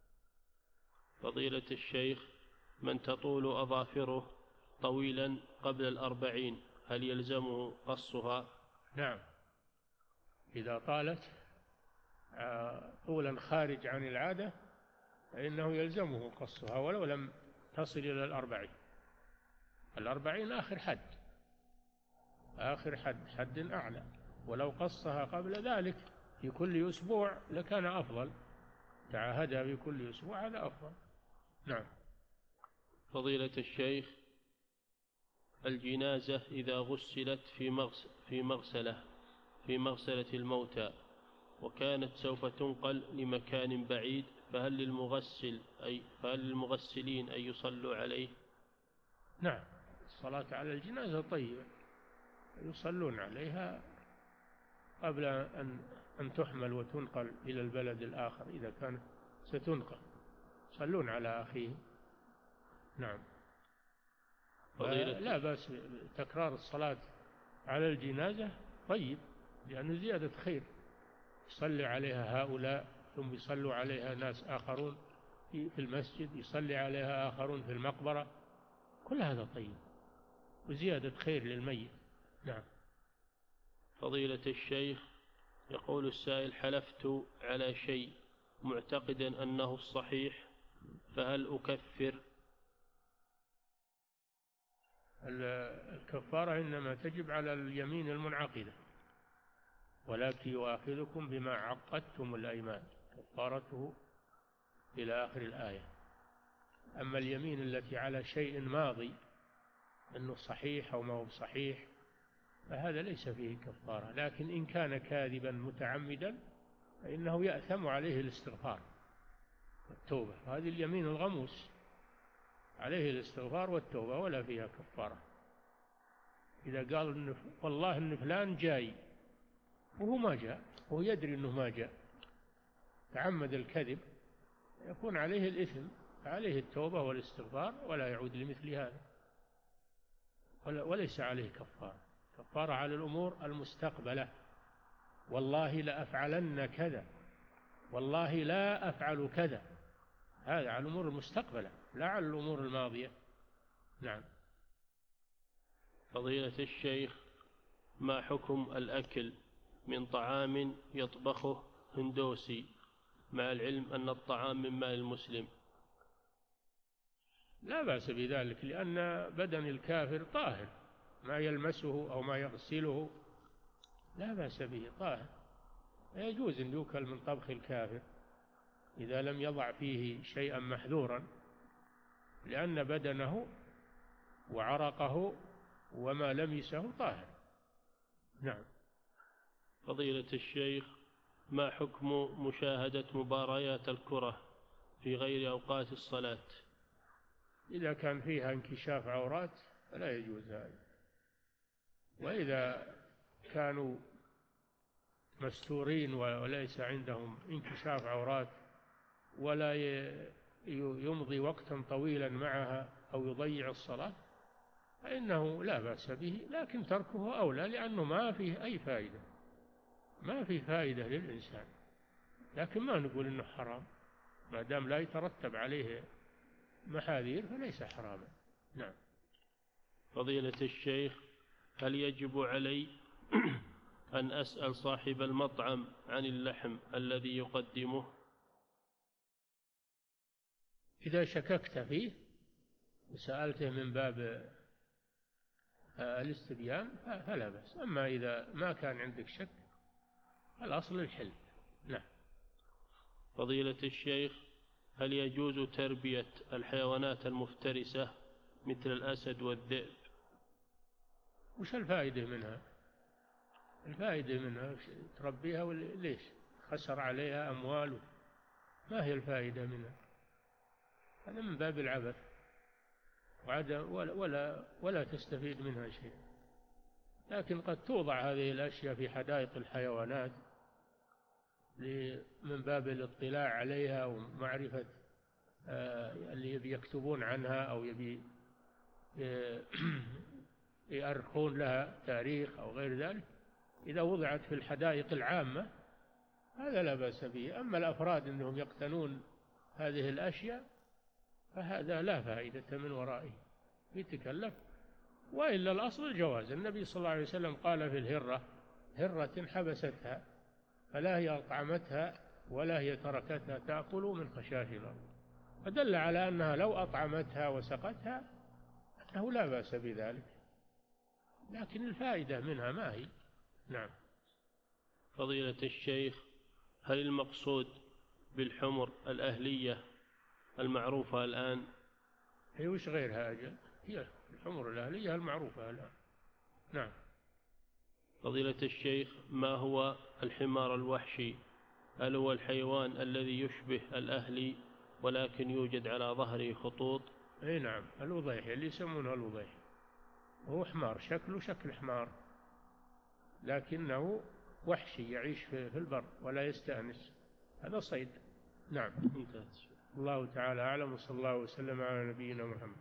فضيلة الشيخ، من تطول أظافره طويلا قبل الأربعين هل يلزمه قصها؟ نعم، إذا طالت طولا خارج عن العادة فإنه يلزمه قصها ولو لم تصل إلى الأربعين. الأربعين آخر حد، آخر حد، حد أعلى، ولو قصها قبل ذلك في كل أسبوع لكان أفضل، تعاهدها في كل أسبوع هذا أفضل. نعم. فضيلة الشيخ، الجنازة إذا غسلت في مغسل في مغسلة في مغسلة الموتى وكانت سوف تنقل لمكان بعيد فهل للمغسل أي فهل للمغسلين أن يصلوا عليه؟ نعم، الصلاة على الجنازة طيبة، يصلون عليها قبل أن أن تحمل وتنقل إلى البلد الآخر إذا كانت ستنقل، يصلون على أخيه. نعم. لا بأس تكرار الصلاة على الجنازة طيب، لأنه زيادة خير، يصلي عليها هؤلاء ثم يصلوا عليها ناس آخرون في المسجد، يصلي عليها آخرون في المقبرة، كل هذا طيب وزيادة خير للميت. نعم. فضيلة الشيخ، يقول السائل: حلفت على شيء معتقدا أنه الصحيح فهل أكفر؟ الكفارة إنما تجب على اليمين المنعقدة، ولكن يؤاخذكم بما عقدتم الأيمان، كفارته إلى آخر الآية. أما اليمين التي على شيء ماضي أنه صحيح أو ما هو صحيح فهذا ليس فيه كفارة، لكن إن كان كاذبا متعمدا فإنه يأثم عليه الاستغفار والتوبة، هذه اليمين الغموس عليه الاستغفار والتوبة ولا فيها كفارة. إذا قال إن والله إن فلان جاي وهو ما جاء، وهو يدري أنه ما جاء، تعمد الكذب، يكون عليه الإثم، عليه التوبة والاستغفار ولا يعود لمثل هذا، وليس عليه كفارة. كفارة على الأمور المستقبلة، والله لأفعلن كذا، والله لا أفعل كذا، هذا على الأمور المستقبلة لا على الأمور الماضية. نعم. فضيلة الشيخ، ما حكم الأكل من طعام يطبخه هندوسي مع العلم أن الطعام من ماء المسلم؟ لا بأس بذلك، لأن بدن الكافر طاهر، ما يلمسه أو ما يغسله لا بأس به، طاهر، لا يجوز أن يؤكل من طبخ الكافر إذا لم يضع فيه شيئا محذورا، لأن بدنه وعرقه وما لمسه طاهر. نعم. فضيلة الشيخ، ما حكم مشاهدة مباريات الكرة في غير أوقات الصلاة؟ إذا كان فيها انكشاف عورات فلا يجوز هذا، وإذا كانوا مستورين وليس عندهم انكشاف عورات ولا يمضي وقتا طويلا معها أو يضيع الصلاة فإنه لا بأس به، لكن تركه أولى، لأنه ما فيه أي فائدة، ما فيه فائدة للإنسان، لكن ما نقول إنه حرام، ما دام لا يترتب عليه محاذير فليس حراما. نعم. فضيلة الشيخ، هل يجب علي أن أسأل صاحب المطعم عن اللحم الذي يقدمه؟ إذا شككت فيه وسألته من باب الاستبيان فلا بأس، أما إذا ما كان عندك شك الأصل الحل. نعم. فضيلة الشيخ، هل يجوز تربية الحيوانات المفترسة مثل الأسد والذئب؟ وش الفائدة منها؟ الفائدة منها تربيها ليش؟ خسر عليها أموال، ما هي الفائدة منها؟ هذا من باب العبث وعدم ولا, ولا, ولا تستفيد منها شيء. لكن قد توضع هذه الأشياء في حدائق الحيوانات من باب الاطلاع عليها ومعرفة اللي يبي يكتبون عنها أو يبي يأرخون لها تاريخ أو غير ذلك. إذا وضعت في الحدائق العامة هذا لا بأس به، أما الأفراد أنهم يقتنون هذه الأشياء فهذا لا فائدة من ورائه، يتكلف. وإلا الأصل الجواز، النبي صلى الله عليه وسلم قال في الهرة: هرة حبستها فلا هي أطعمتها ولا هي تركتها تأكل من خشاش الأرض، فدل على أنها لو أطعمتها وسقتها أنه لا بأس بذلك، لكن الفائدة منها ما هي. نعم. فضيلة الشيخ، هل المقصود بالحمر الأهلية المعروفة الآن؟ هي وش غيرها أجل؟ هي الحمر الأهلية المعروفة الآن. نعم. فضيلة الشيخ، ما هو الحمار الوحشي؟ هل هو الحيوان الذي يشبه الأهلي ولكن يوجد على ظهره خطوط؟ اي نعم، الوضيح اللي يسمونه الوضيح، هو حمار، شكله شكل حمار لكنه وحشي يعيش في البر ولا يستأنس، هذا صيد. نعم. الله تعالى أعلم، وصلى الله وسلم على نبينا محمد.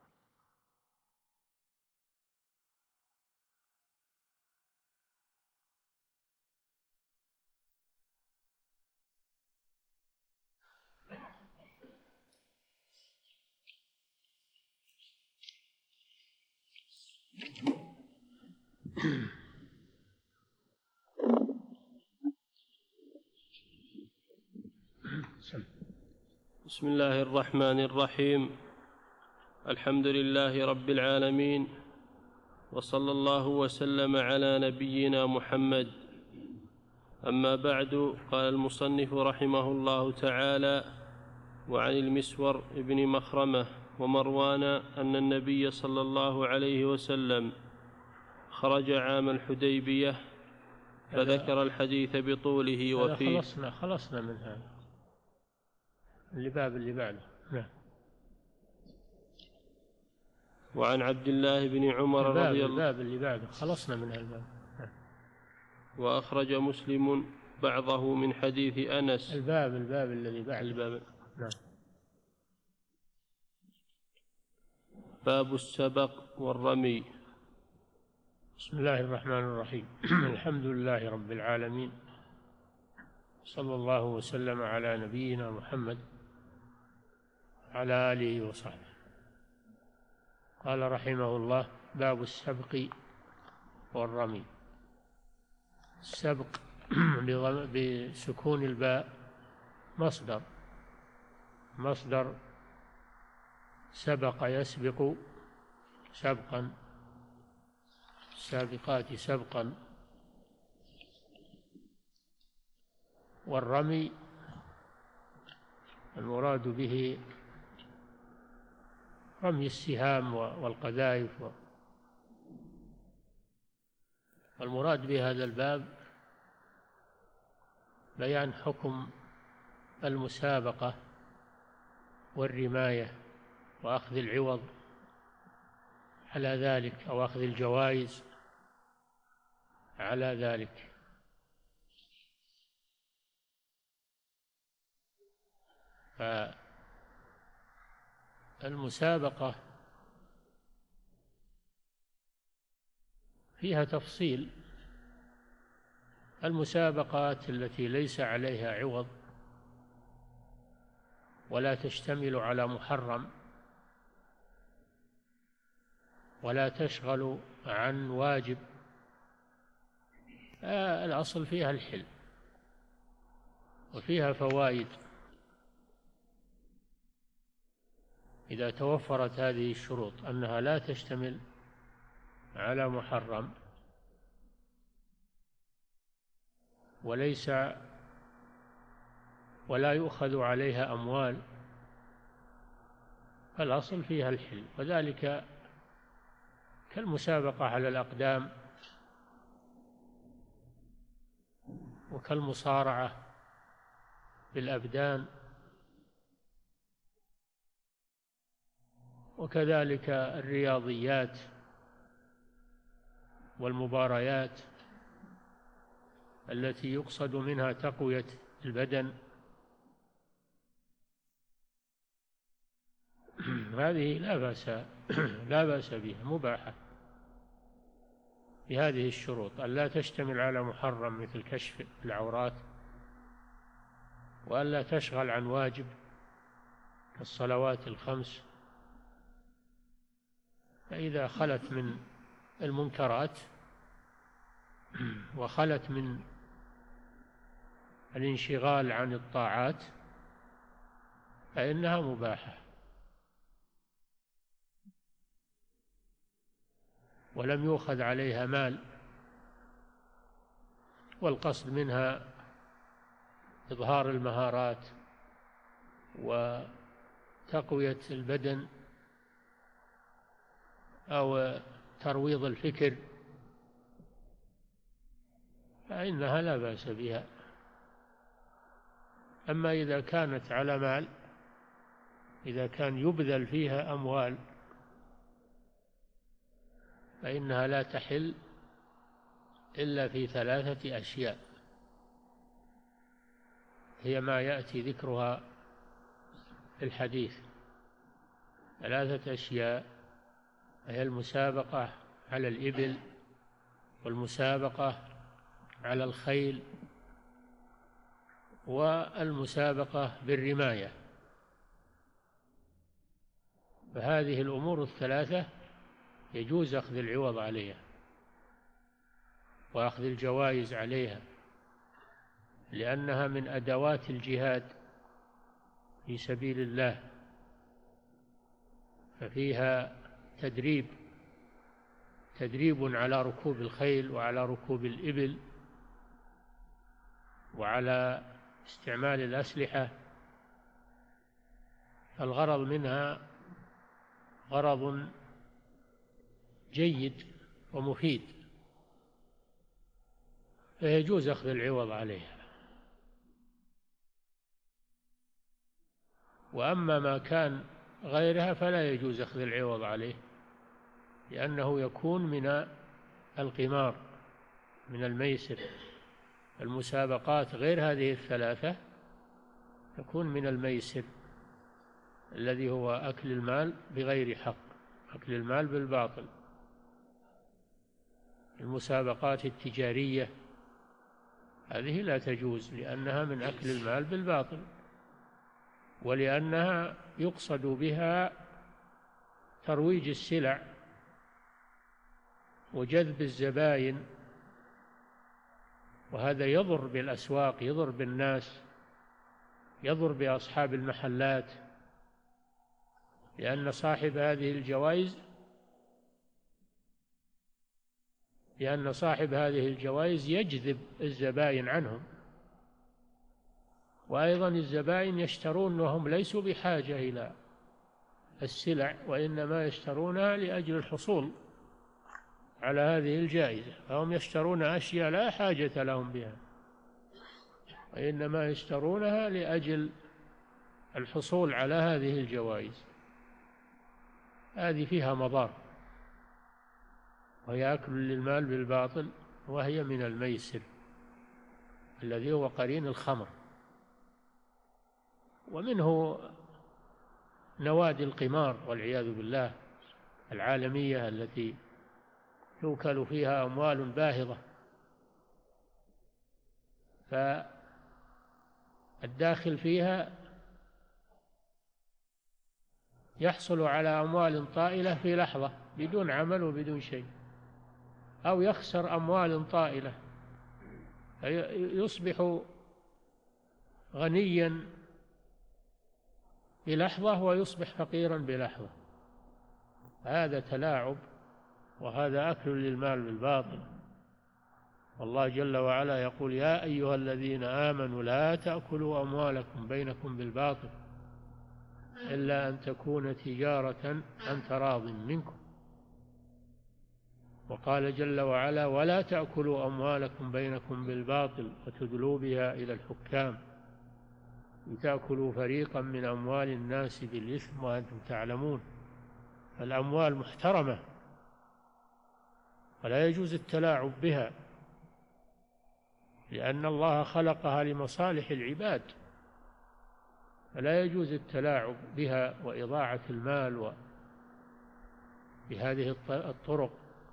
بسم الله الرحمن الرحيم. الحمد لله رب العالمين، وصلى الله وسلم على نبينا محمد. أما بعد، قال المصنف رحمه الله تعالى: وعن المسور ابن مخرمة ومروان أن النبي صلى الله عليه وسلم خرج عام الحديبية فذكر الحديث بطوله وفيه. خلصنا خلصنا من هذا اللي باب اللي بعده. نعم. وعن عبد الله بن عمر الباب رضي الله الباب اللي بعده خلصنا من الباب. وأخرج مسلم بعضه من حديث أنس. الباب الباب الذي بعده. الباب. نعم. باب السبق والرمي. بسم الله الرحمن الرحيم. الحمد لله رب العالمين، صلى الله وسلم على نبينا محمد على آله وصحبه. قال رحمه الله: باب السبق والرمي. السبق بسكون الباء مصدر مصدر سبق يسبق سبقا، السابقات سبقا. والرمي المراد به رمي السهام والقذائف. والمراد بهذا الباب بيان حكم المسابقة والرماية وأخذ العوض على ذلك، أو أخذ الجوائز على ذلك. فالمسابقة فيها تفصيل. المسابقات التي ليس عليها عوض ولا تشتمل على محرم ولا تشغل عن واجب، آه الأصل فيها الحل، وفيها فوائد إذا توفرت هذه الشروط، أنها لا تشتمل على محرم وليس ولا يؤخذ عليها أموال، فالأصل فيها الحل. وذلك كالمسابقة على الأقدام، وكالمصارعة بالأبدان، وكذلك الرياضيات والمباريات التي يقصد منها تقوية البدن. هذه لا بأس لا بأس بها، مباحة بهذه الشروط: أن لا تشتمل على محرم مثل كشف العورات، وأن لا تشغل عن واجب كالصلوات الخمس. فإذا خلت من المنكرات وخلت من الانشغال عن الطاعات فإنها مباحة، ولم يؤخذ عليها مال، والقصد منها إظهار المهارات وتقوية البدن أو ترويض الفكر، فإنها لا بأس بها. أما إذا كانت على مال، إذا كان يبذل فيها أموال، فإنها لا تحل إلا في ثلاثة أشياء، هي ما يأتي ذكرها في الحديث. ثلاثة أشياء هي المسابقة على الإبل، والمسابقة على الخيل، والمسابقة بالرماية. فهذه الأمور الثلاثة يجوز أخذ العوض عليها وأخذ الجوائز عليها، لأنها من أدوات الجهاد في سبيل الله، ففيها تدريب تدريب على ركوب الخيل وعلى ركوب الإبل وعلى استعمال الأسلحة. الغرض منها غرض جيد ومفيد، فيجوز أخذ العوض عليها. وأما ما كان غيرها فلا يجوز أخذ العوض عليه، لأنه يكون من القمار، من الميسر. المسابقات غير هذه الثلاثة تكون من الميسر الذي هو أكل المال بغير حق، أكل المال بالباطل. المسابقات التجارية هذه لا تجوز لأنها من أكل المال بالباطل، ولأنها يقصد بها ترويج السلع وجذب الزبائن، وهذا يضر بالأسواق، يضر بالناس، يضر بأصحاب المحلات، لأن صاحب هذه الجوائز لأن صاحب هذه الجوائز يجذب الزبائن عنهم. وأيضا الزبائن يشترون وهم ليسوا بحاجة إلى السلع، وإنما يشترونها لأجل الحصول على هذه الجائزة، فهم يشترون أشياء لا حاجة لهم بها، وإنما يشترونها لأجل الحصول على هذه الجوائز. هذه فيها مضار، وهي أكل للمال بالباطل، وهي من الميسر الذي هو قرين الخمر. ومنه نوادي القمار والعياذ بالله العالمية التي توكل فيها أموال باهظة، فالداخل فيها يحصل على أموال طائلة في لحظة بدون عمل وبدون شيء، أو يخسر أموال طائلة يصبح غنيا بلحظة ويصبح فقيرا بلحظة. هذا تلاعب، وهذا أكل للمال بالباطل. والله جل وعلا يقول: يا أيها الذين آمنوا لا تأكلوا أموالكم بينكم بالباطل إلا أن تكون تجارة عن تراض منكم. وقال جل وعلا: ولا تأكلوا أموالكم بينكم بالباطل وتدلوا بها إلى الحكام لتأكلوا فريقا من أموال الناس بالإثم وأنتم تعلمون. فالأموال محترمة ولا يجوز التلاعب بها، لأن الله خلقها لمصالح العباد، فلا يجوز التلاعب بها وإضاعة المال بهذه الطرق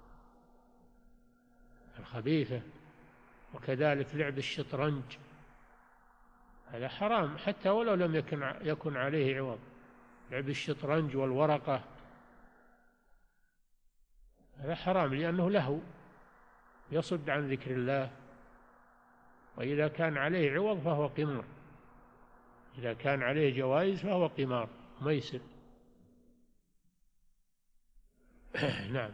الخبيثة. وكذلك لعب الشطرنج هذا حرام حتى ولو لم يكن يكن عليه عوض. لعب الشطرنج والورقة هذا حرام لأنه لهو يصد عن ذكر الله، وإذا كان عليه عوض فهو قمار، إذا كان عليه جوائز فهو قمار ميسر. نعم.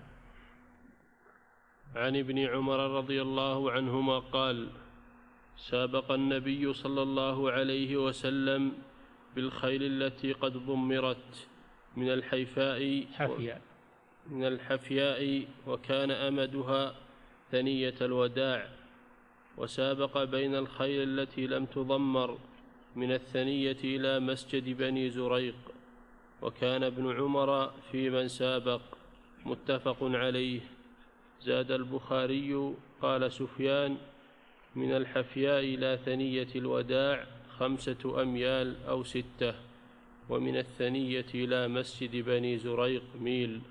عن ابن عمر رضي الله عنهما قال: سابق النبي صلى الله عليه وسلم بالخيل التي قد ضمرت من الحيفاء حفياء من الحفياء وكان أمدها ثنية الوداع، وسابق بين الخيل التي لم تضمر من الثنية إلى مسجد بني زريق، وكان ابن عمر في من سابق. متفق عليه. زاد البخاري: قال سفيان: من الحفياء إلى ثنية الوداع خمسة أميال أو ستة، ومن الثنية إلى مسجد بني زريق ميل.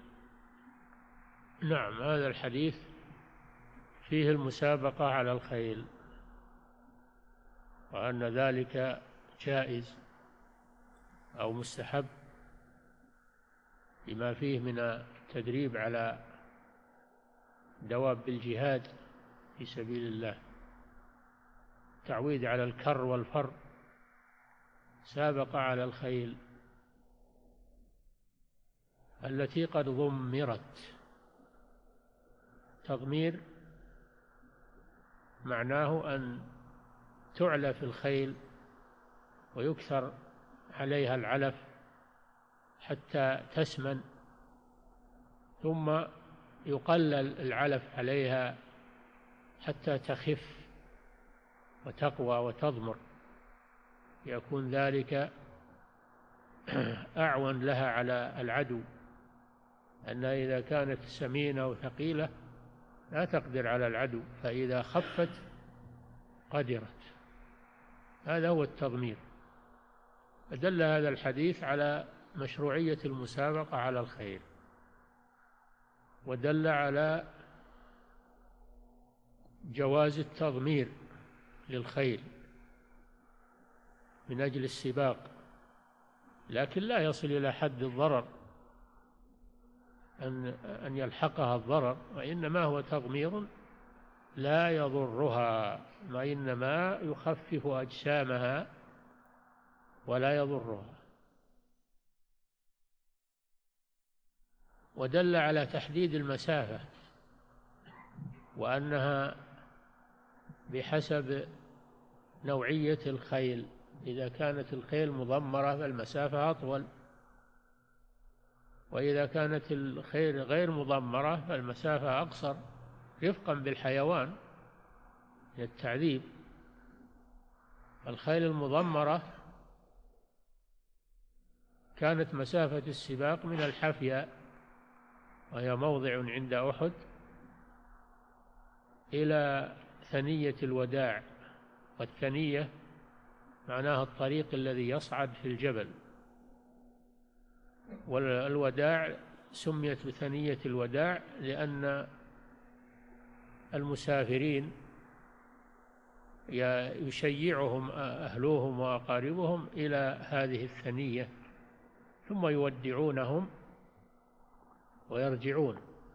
نعم. هذا الحديث فيه المسابقة على الخيل، وأن ذلك جائز أو مستحب بما فيه من التدريب على دواب الجهاد في سبيل الله، تعويد على الكر والفر. سابق على الخيل التي قد ضمرت. تضمير معناه أن تعلف الخيل ويكثر عليها العلف حتى تسمن، ثم يقلل العلف عليها حتى تخف وتقوى وتضمر، يكون ذلك أعون لها على العدو أنها إذا كانت سمينة وثقيلة لا تقدر على العدو، فإذا خفت قدرت. هذا هو التضمير. فدل هذا الحديث على مشروعية المسابقة على الخيل، ودل على جواز التضمير للخيل من أجل السباق، لكن لا يصل إلى حد الضرر أن أن يلحقها الضرر، وإنما هو تضمير لا يضرها، وإنما يخفف أجسامها ولا يضرها. ودل على تحديد المسافة، وأنها بحسب نوعية الخيل، إذا كانت الخيل مضمرة فالمسافة أطول، وإذا كانت الخيل غير مضمرة فالمسافة أقصر، رفقا بالحيوان للتعذيب. الخيل المضمرة كانت مسافة السباق من الحفيا، وهي موضع عند أحد، إلى ثنية الوداع، والثنية معناها الطريق الذي يصعد في الجبل، والوداع سميت بثنية الوداع لأن المسافرين يشيعهم أهلهم وأقاربهم إلى هذه الثنية ثم يودعونهم ويرجعون.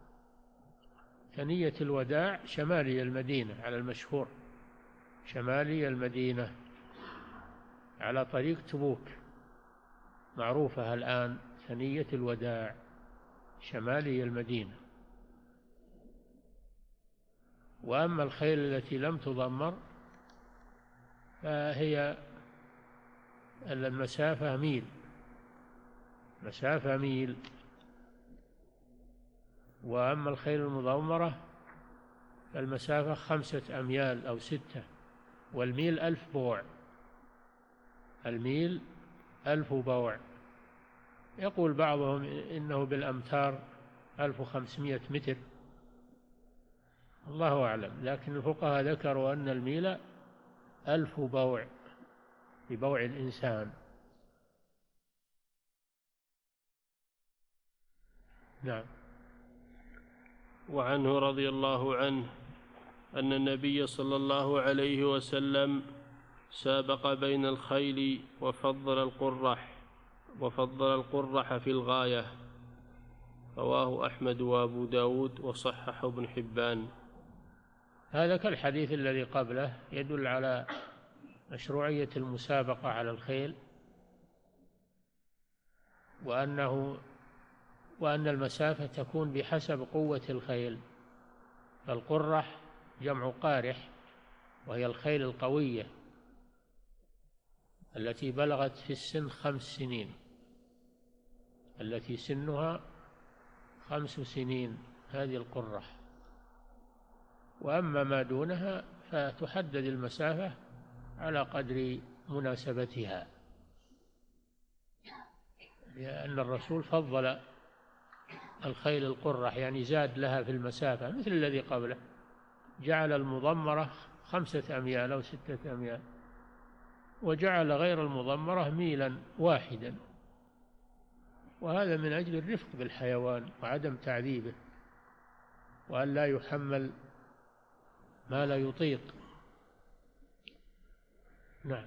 ثنية الوداع شمالي المدينة على المشهور، شمالي المدينة على طريق تبوك، معروفة الآن ثنية الوداع شمالي المدينة. وأما الخيل التي لم تضمر فهي المسافة ميل، مسافة ميل. وأما الخيل المضمرة فالمسافة خمسة أميال أو ستة، والميل ألف بوع، الميل ألف بوع. يقول بعضهم إنه بالأمتار ألف وخمسمائة متر، الله أعلم، لكن الفقهاء ذكروا أن الميل ألف بوع ببوع الإنسان. نعم. وعنه رضي الله عنه أن النبي صلى الله عليه وسلم سابق بين الخيل وفضل القرح وفضل القرح في الغاية، رواه أحمد وأبو داود وصححه ابن حبان. هذا كالحديث الذي قبله، يدل على مشروعية المسابقة على الخيل، وأنه وأن المسافة تكون بحسب قوة الخيل. فالقرح جمع قارح، وهي الخيل القوية التي بلغت في السن خمس سنين، التي سنها خمس سنين، هذه القرح. وأما ما دونها فتحدد المسافة على قدر مناسبتها، لأن الرسول فضل الخيل القرح، يعني زاد لها في المسافة مثل الذي قبله، جعل المضمرة خمسة أميال أو ستة أميال، وجعل غير المضمرة ميلا واحدا، وهذا من أجل الرفق بالحيوان وعدم تعذيبه، وأن لا يحمل ما لا يطيق. نعم.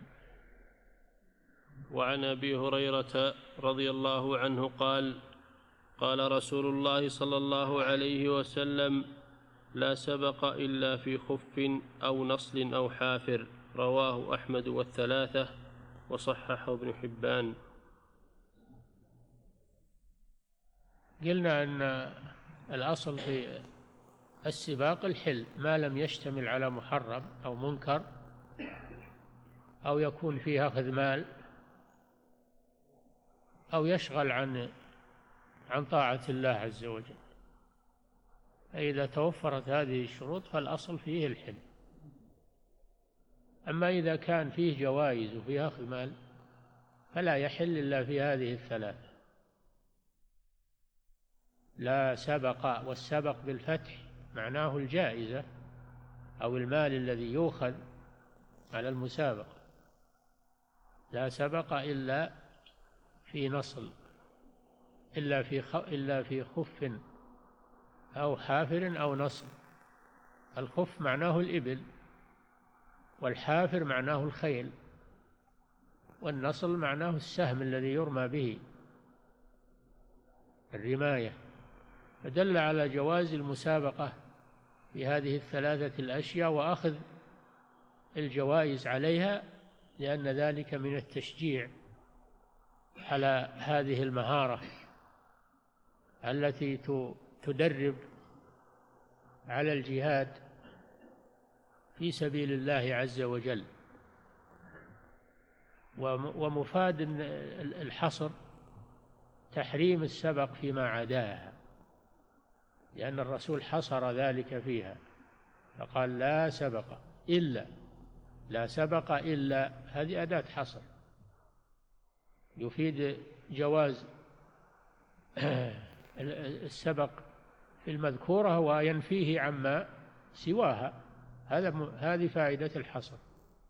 وعن أبي هريرة رضي الله عنه قال: قال رسول الله صلى الله عليه وسلم: لا سبق إلا في خف أو نصل أو حافر، رواه أحمد والثلاثة وصححه ابن حبان. قلنا أن الأصل في السباق الحل، ما لم يشتمل على محرم أو منكر أو يكون فيه أخذ مال أو يشغل عن عن طاعة الله عز وجل. فإذا توفرت هذه الشروط فالأصل فيه الحل. أما إذا كان فيه جوائز وفيه أخذ مال فلا يحل إلا في هذه الثلاث. لا سبق، والسبق بالفتح معناه الجائزة أو المال الذي يؤخذ على المسابقة. لا سبق إلا في نصل، إلا في إلا في خف أو حافر أو نصل. الخف معناه الإبل، والحافر معناه الخيل، والنصل معناه السهم الذي يرمى به، الرماية. فدل على جواز المسابقة في هذه الثلاثة الأشياء وأخذ الجوائز عليها، لأن ذلك من التشجيع على هذه المهارة التي تدرب على الجهاد في سبيل الله عز وجل. ومفاد الحصر تحريم السبق فيما عداها، لأن الرسول حصر ذلك فيها فقال لا سبق إلا، لا سبق إلا، هذه أداة حصر يفيد جواز السبق في المذكورة وينفيه عما سواها. هذا هذه فائدة الحصر.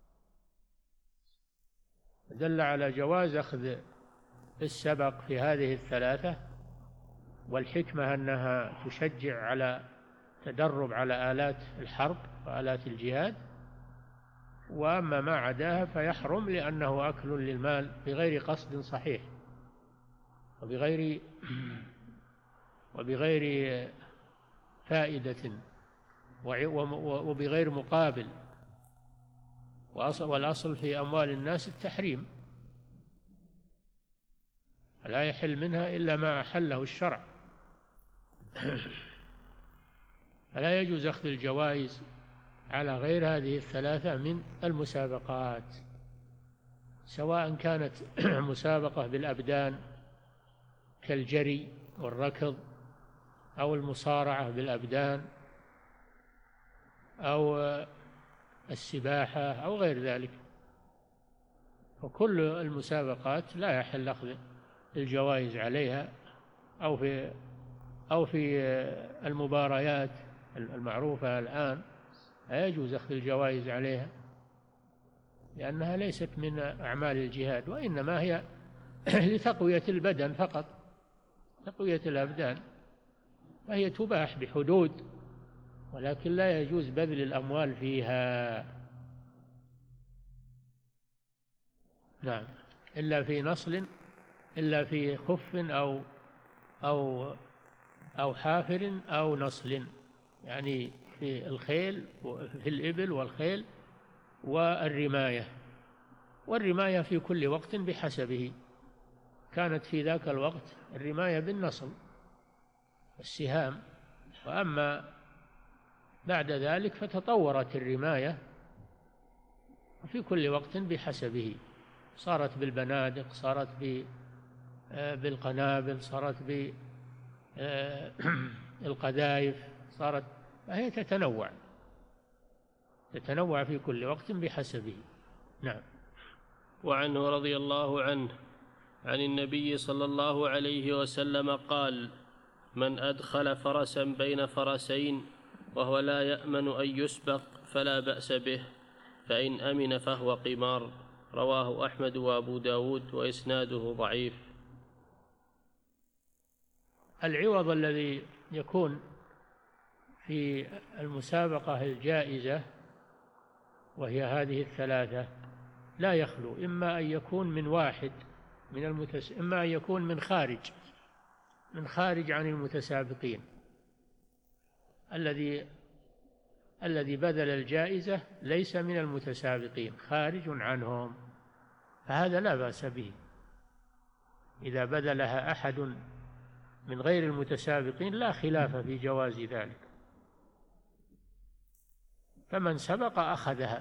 دل على جواز أخذ السبق في هذه الثلاثة، والحكمة أنها تشجع على تدرب على آلات الحرب وآلات الجهاد. وأما ما عداها فيحرم، لأنه أكل للمال بغير قصد صحيح وبغير وبغير فائدة وبغير مقابل. والأصل في أموال الناس التحريم، لا يحل منها إلا ما أحله الشرع. فلا يجوز أخذ الجوائز على غير هذه الثلاثة من المسابقات، سواء كانت مسابقة بالأبدان كالجري والركض، أو المصارعة بالأبدان، أو السباحة أو غير ذلك. وكل المسابقات لا يحل أخذ الجوائز عليها، أو في أو في المباريات المعروفة الآن لا يجوز أخذ الجوائز عليها، لأنها ليست من أعمال الجهاد، وإنما هي لتقوية البدن فقط، تقوية الأبدان، فهي تباح بحدود، ولكن لا يجوز بذل الأموال فيها. نعم، إلا في نصل، إلا في خف أو أو أو حافر أو نصل، يعني في الخيل، في الإبل والخيل والرماية. والرماية في كل وقت بحسبه. كانت في ذاك الوقت الرماية بالنصل السهام، وأما بعد ذلك فتطورت الرماية في كل وقت بحسبه، صارت بالبنادق، صارت بالقنابل، صارت بالقذائف، صارت، فهي تتنوع تتنوع في كل وقت بحسبه. نعم. وعنه رضي الله عنه عن النبي صلى الله عليه وسلم قال: من أدخل فرسا بين فرسين وهو لا يأمن أن يسبق فلا بأس به، فإن أمن فهو قمار. رواه أحمد وأبو داود وإسناده ضعيف. العوض الذي يكون في المسابقة الجائزة وهي هذه الثلاثة لا يخلو، إما أن يكون من واحد من المتس... إما أن يكون من خارج من خارج عن المتسابقين، الذي الذي بذل الجائزة ليس من المتسابقين، خارج عنهم، فهذا لا بأس به. إذا بذلها أحد من غير المتسابقين لا خلاف في جواز ذلك، فمن سبق أخذها.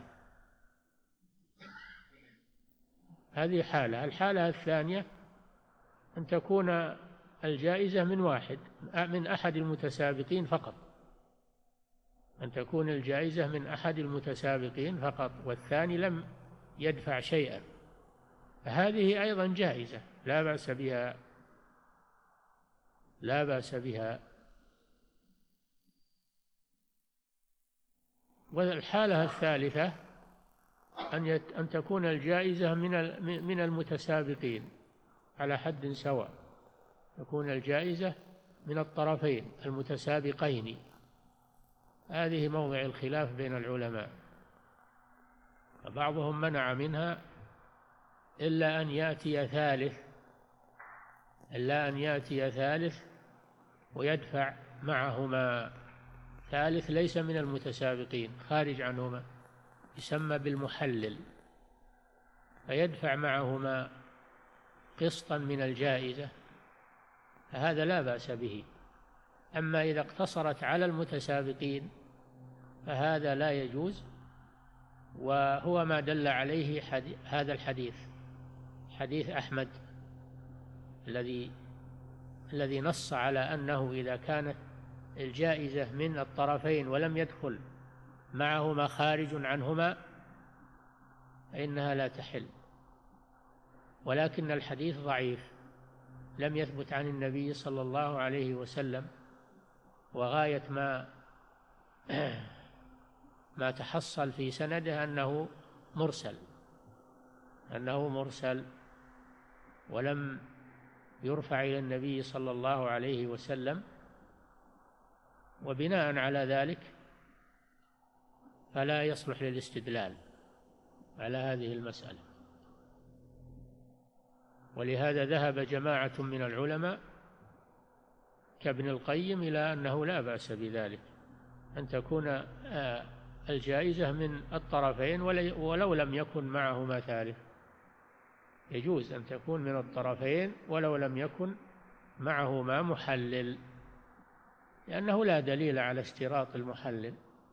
هذه حالة. الحالة الثانية أن تكون الجائزة من واحد من أحد المتسابقين فقط، أن تكون الجائزة من أحد المتسابقين فقط، والثاني لم يدفع شيئا، هذه أيضا جائزة لا بأس بها. لا بأس بها. والحالة الثالثة أن أن تكون الجائزة من من المتسابقين على حد سواء، تكون الجائزة من الطرفين المتسابقين. هذه موضع الخلاف بين العلماء، فبعضهم منع منها إلا أن يأتي ثالث إلا أن يأتي ثالث ويدفع معهما ثالث ليس من المتسابقين خارج عنهما، يسمى بالمحلل، فيدفع معهما قسطا من الجائزة، فهذا لا بأس به. أما إذا اقتصرت على المتسابقين فهذا لا يجوز، وهو ما دل عليه هذا الحديث، حديث أحمد الذي الذي نص على أنه إذا كانت الجائزة من الطرفين ولم يدخل معهما خارج عنهما فإنها لا تحل. ولكن الحديث ضعيف، لم يثبت عن النبي صلى الله عليه وسلم، وغاية ما ما تحصل في سنده أنه مرسل أنه مرسل ولم يرفع إلى النبي صلى الله عليه وسلم، وبناء على ذلك فلا يصلح للاستدلال على هذه المسألة. ولهذا ذهب جماعة من العلماء كابن القيم إلى أنه لا بأس بذلك، أن تكون الجائزة من الطرفين ولو لم يكن معهما ثالث، يجوز أن تكون من الطرفين ولو لم يكن معهما محلل، لأنه لا دليل على اشتراط المحلل.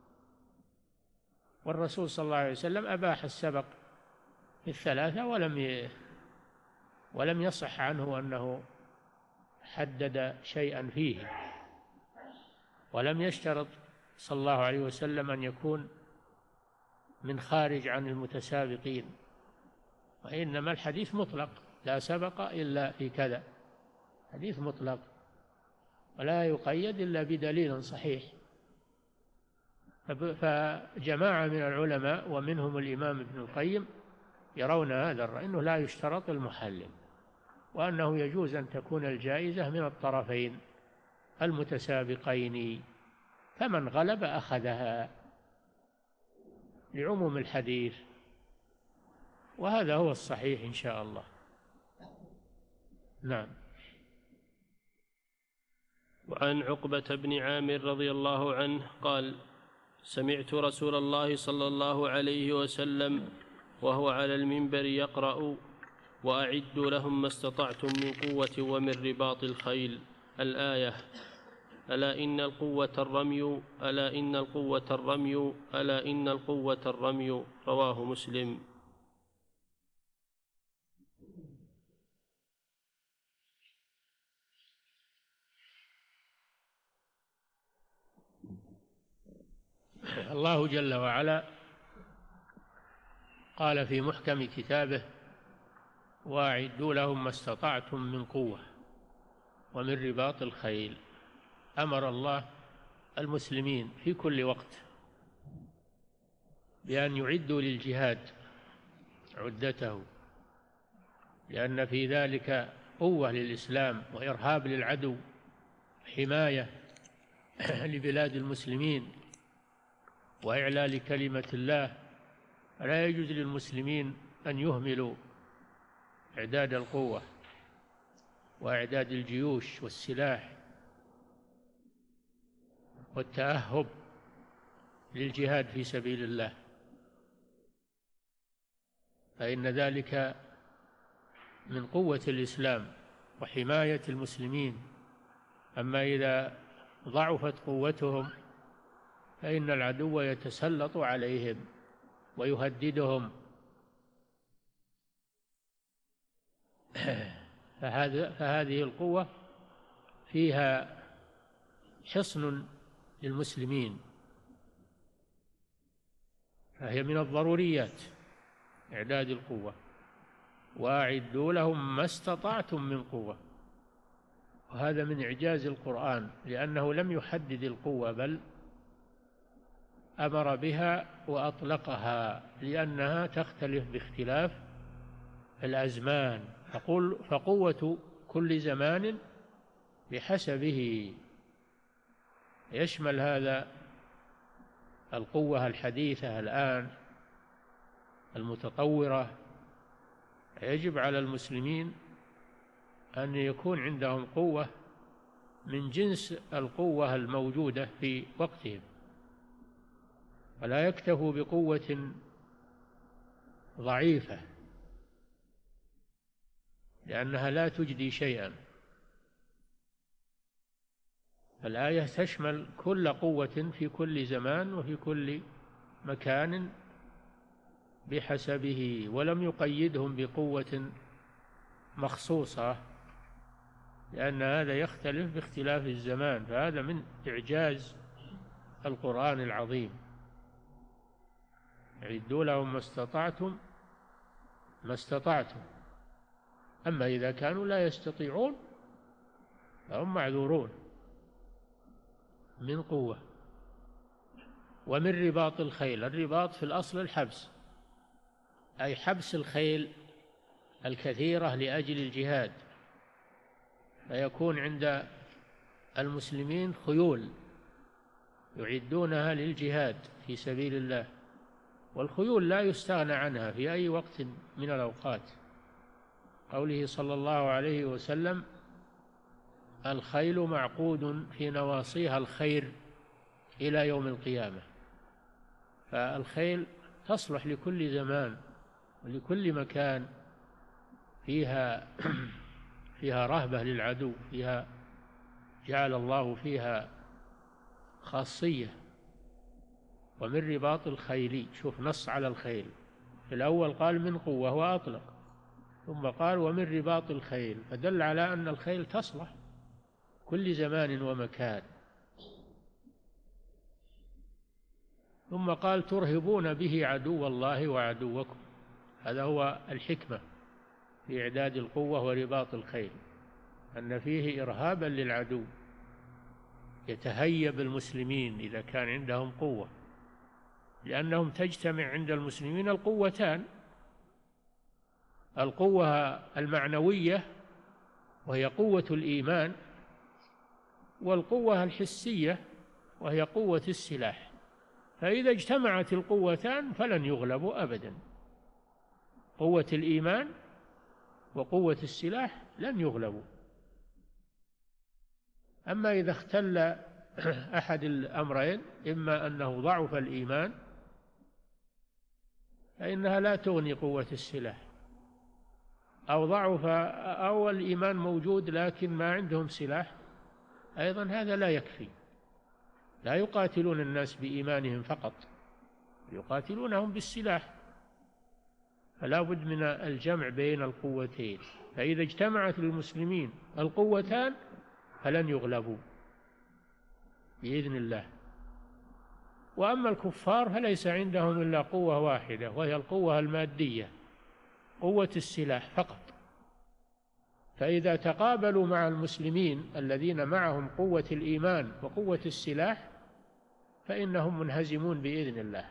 والرسول صلى الله عليه وسلم أباح السبق في الثلاثة ولم ي... ولم يصح عنه أنه حدد شيئا فيه، ولم يشترط صلى الله عليه وسلم أن يكون من خارج عن المتسابقين، وإنما الحديث مطلق، لا سبق إلا في كذا، حديث مطلق ولا يقيد إلا بدليل صحيح. فجماعة من العلماء ومنهم الإمام ابن القيم يرون هذا الرأي، أنه لا يشترط المحلل، وأنه يجوز أن تكون الجائزة من الطرفين المتسابقين، فمن غلب أخذها لعموم الحديث، وهذا هو الصحيح إن شاء الله. نعم. وعن عقبة بن عامر رضي الله عنه قال: سمعت رسول الله صلى الله عليه وسلم وهو على المنبر يقرأ: وأعدوا لهم ما استطعتم من قوة ومن رباط الخيل، الآية: ألا إن القوة الرمي ألا إن القوة الرمي ألا إن القوة الرمي رواه مسلم. الله جل وعلا قال في محكم كتابه: وأعدوا لهم ما استطعتم من قوة ومن رباط الخيل. أمر الله المسلمين في كل وقت بأن يعدوا للجهاد عدته، لأن في ذلك قوة للإسلام وإرهاب للعدو، حماية لبلاد المسلمين وإعلاء لكلمة الله. لا يجوز للمسلمين أن يهملوا إعداد القوة وإعداد الجيوش والسلاح والتأهب للجهاد في سبيل الله، فإن ذلك من قوة الإسلام وحماية المسلمين. أما إذا ضعفت قوتهم فإن العدو يتسلط عليهم ويهددهم. فهذه القوة فيها حصن للمسلمين، فهي من الضروريات إعداد القوة. وأعدوا لهم ما استطعتم من قوة، وهذا من إعجاز القرآن، لأنه لم يحدد القوة بل أمر بها وأطلقها، لأنها تختلف باختلاف الأزمان، فقل فقوة كل زمان بحسبه. يشمل هذا القوة الحديثة الآن المتطورة. يجب على المسلمين أن يكون عندهم قوة من جنس القوة الموجودة في وقتهم، ولا يكتفوا بقوة ضعيفة لأنها لا تجدي شيئا. الآية تشمل كل قوة في كل زمان وفي كل مكان بحسبه، ولم يقيدهم بقوة مخصوصة، لأن هذا يختلف باختلاف الزمان، فهذا من إعجاز القرآن العظيم. أعدوا لهم ما استطعتم ما استطعتم أما إذا كانوا لا يستطيعون فهم معذورون. من قوة. ومن رباط الخيل، الرباط في الأصل الحبس، أي حبس الخيل الكثيرة لأجل الجهاد، فيكون عند المسلمين خيول يعدونها للجهاد في سبيل الله، والخيول لا يستغنى عنها في أي وقت من الأوقات، قوله صلى الله عليه وسلم: الخيل معقود في نواصيها الخير إلى يوم القيامة. فالخيل تصلح لكل زمان ولكل مكان، فيها فيها رهبة للعدو، فيها جعل الله فيها خاصية. ومن رباط الخيل، شوف نص على الخيل، في الأول قال من قوة وأطلق، ثم قال ومن رباط الخيل، فدل على أن الخيل تصلح كل زمان ومكان. ثم قال ترهبون به عدو الله وعدوكم، هذا هو الحكمة في إعداد القوة ورباط الخيل، أن فيه إرهابا للعدو، يتهيب المسلمين إذا كان عندهم قوة، لأنهم تجتمع عند المسلمين القوتان: القوة المعنوية وهي قوة الإيمان، والقوة الحسية وهي قوة السلاح. فإذا اجتمعت القوتان فلن يغلبوا أبدا، قوة الإيمان وقوة السلاح لن يغلبوا. أما إذا اختل أحد الأمرين، إما أنه ضعف الإيمان فإنها لا تغني قوة السلاح، أو ضعف أو الإيمان موجود لكن ما عندهم سلاح، أيضا هذا لا يكفي. لا يقاتلون الناس بإيمانهم فقط، يقاتلونهم بالسلاح، فلا بد من الجمع بين القوتين. فإذا اجتمعت للمسلمين القوتان فلن يغلبوا بإذن الله. وأما الكفار فليس عندهم إلا قوة واحدة، وهي القوة المادية، قوة السلاح فقط. فإذا تقابلوا مع المسلمين الذين معهم قوة الإيمان وقوة السلاح فإنهم منهزمون بإذن الله.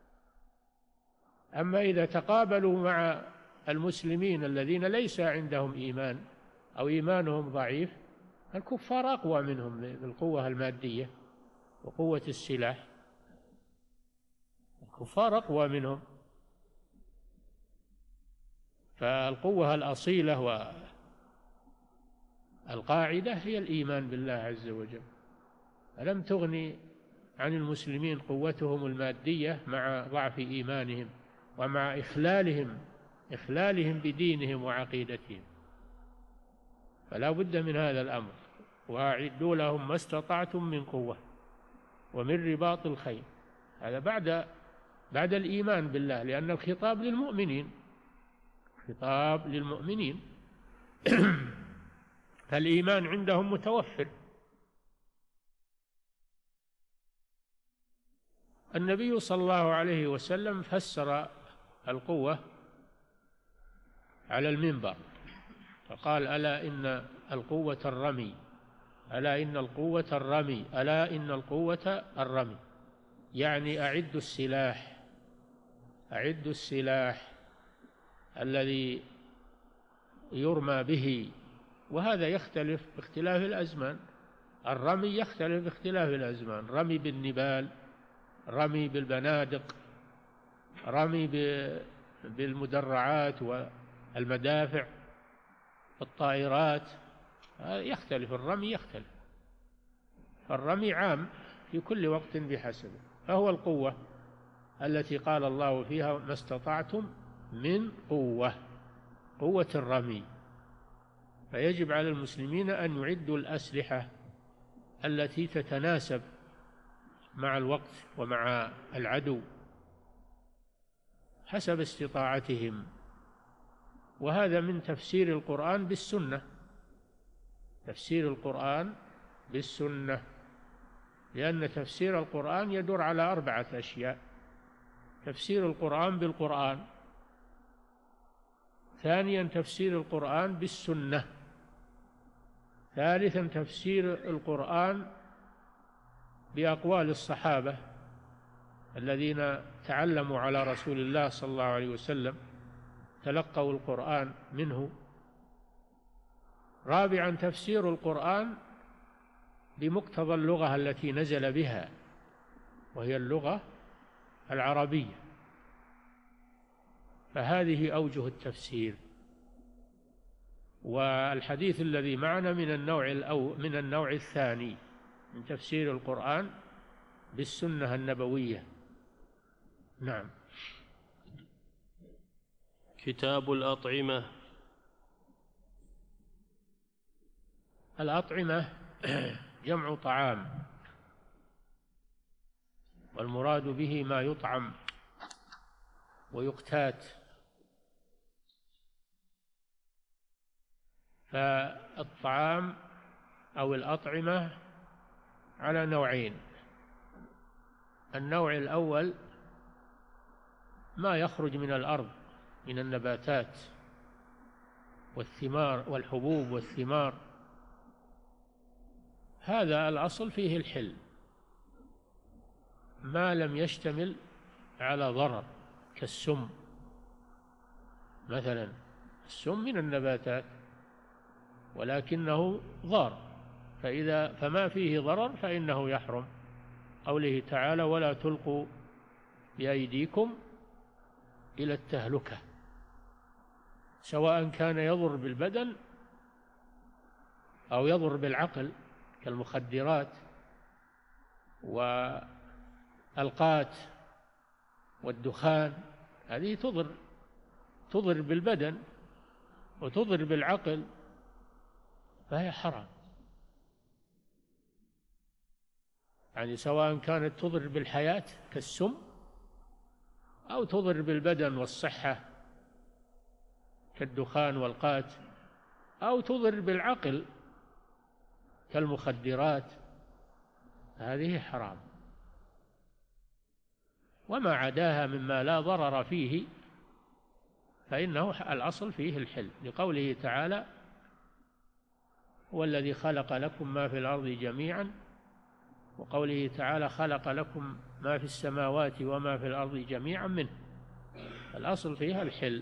أما إذا تقابلوا مع المسلمين الذين ليس عندهم إيمان أو إيمانهم ضعيف، الكفار أقوى منهم بالقوة المادية وقوة السلاح، الكفار أقوى منهم. فالقوة الأصيلة والقاعدة هي الإيمان بالله عز وجل. ألم تغني عن المسلمين قوتهم المادية مع ضعف إيمانهم ومع إخلالهم إخلالهم بدينهم وعقيدتهم، فلا بد من هذا الأمر. وأعدوا لهم ما استطعتم من قوة ومن رباط الخيل، هذا بعد بعد الإيمان بالله، لأن الخطاب للمؤمنين، خطاب للمؤمنين فالإيمان عندهم متوفر. النبي صلى الله عليه وسلم فسر القوة على المنبر فقال: ألا إن القوة الرمي ألا إن القوة الرمي، ألا إن القوة الرمي، يعني أعدوا السلاح، أعدوا السلاح الذي يرمى به. وهذا يختلف باختلاف الأزمان، الرمي يختلف باختلاف الأزمان، رمي بالنبال، رمي بالبنادق، رمي بالمدرعات والمدافع، الطائرات، يختلف، الرمي يختلف. الرمي عام في كل وقت بحسبه، فهو القوة التي قال الله فيها ما استطعتم من قوة، قوة الرمي. فيجب على المسلمين أن يعدوا الأسلحة التي تتناسب مع الوقت ومع العدو حسب استطاعتهم. وهذا من تفسير القرآن بالسنة، تفسير القرآن بالسنة، لأن تفسير القرآن يدور على أربعة أشياء: تفسير القرآن بالقرآن، ثانيا تفسير القرآن بالسنة، ثالثا تفسير القرآن بأقوال الصحابة الذين تعلموا على رسول الله صلى الله عليه وسلم، تلقوا القرآن منه، رابعا تفسير القرآن بمقتضى اللغة التي نزل بها، وهي اللغة العربية. فهذه أوجه التفسير. والحديث الذي معنا من النوع الأو من النوع الثاني من تفسير القرآن بالسنة النبوية. نعم. كتاب الأطعمة. الأطعمة جمع طعام، والمراد به ما يطعم ويقتات. فالطعام أو الأطعمة على نوعين: النوع الأول ما يخرج من الأرض من النباتات والثمار والحبوب والثمار، هذا الأصل فيه الحل ما لم يشتمل على ضرر، كالسم مثلا، السم من النباتات ولكنه ضار، فإذا فما فيه ضرر فإنه يحرم. قوله تعالى: ولا تلقوا بأيديكم إلى التهلكة، سواء كان يضر بالبدن أو يضر بالعقل، كالمخدرات والقات والدخان، هذه تضر تضر بالبدن وتضر بالعقل، فهي حرام. يعني سواء كانت تضر بالحياة كالسم، أو تضر بالبدن والصحة كالدخان والقات، أو تضر بالعقل كالمخدرات، هذه حرام. وما عداها مما لا ضرر فيه فإنه الأصل فيه الحل، لقوله تعالى: هو الذي خلق لكم ما في الأرض جميعا، وقوله تعالى: خلق لكم ما في السماوات وما في الأرض جميعا منه. الأصل فيها الحل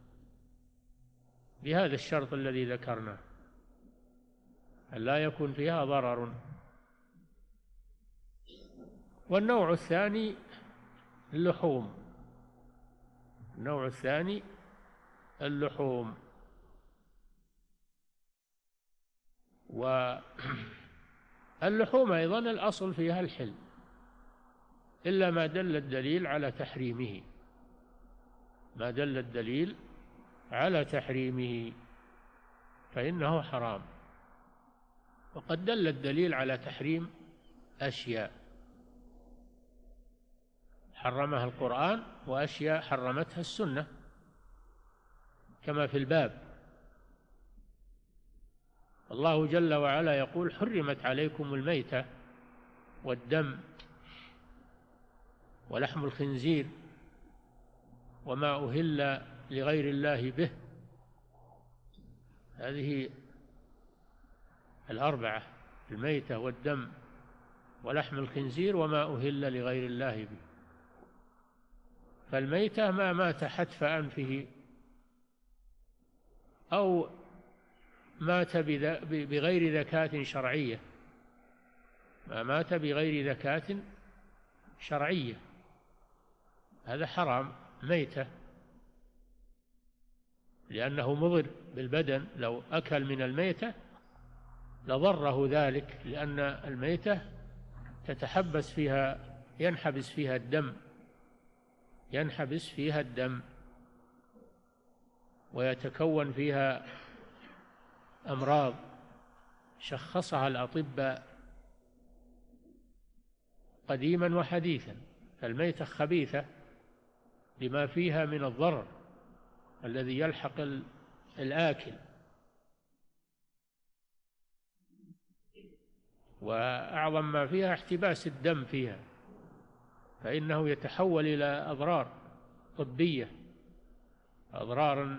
بهذا الشرط الذي ذكرناه، أن لا يكون فيها ضرر. والنوع الثاني اللحوم، النوع الثاني اللحوم. واللحوم أيضا الأصل فيها الحل، إلا ما دل الدليل على تحريمه، ما دل الدليل على تحريمه فإنه حرام. وقد دل الدليل على تحريم أشياء حرمها القرآن، وأشياء حرمتها السنة، كما في الباب. الله جل وعلا يقول: حرمت عليكم الميتة والدم ولحم الخنزير وما أهل لغير الله به. هذه الأربعة الميتة والدم ولحم الخنزير وما أهل لغير الله به. فالميتة ما مات حتف أنفه أو مات بغير ذكاة شرعية، ما مات بغير ذكاة شرعية هذا حرام ميتة، لأنه مضر بالبدن. لو أكل من الميتة لضره ذلك، لأن الميتة تتحبس فيها ينحبس فيها الدم ينحبس فيها الدم ويتكون فيها أمراض شخصها الأطباء قديما وحديثا. فالميتة خبيثة لما فيها من الضرر الذي يلحق الآكل، وأعظم ما فيها احتباس الدم فيها، فإنه يتحول إلى أضرار طبية، أضرار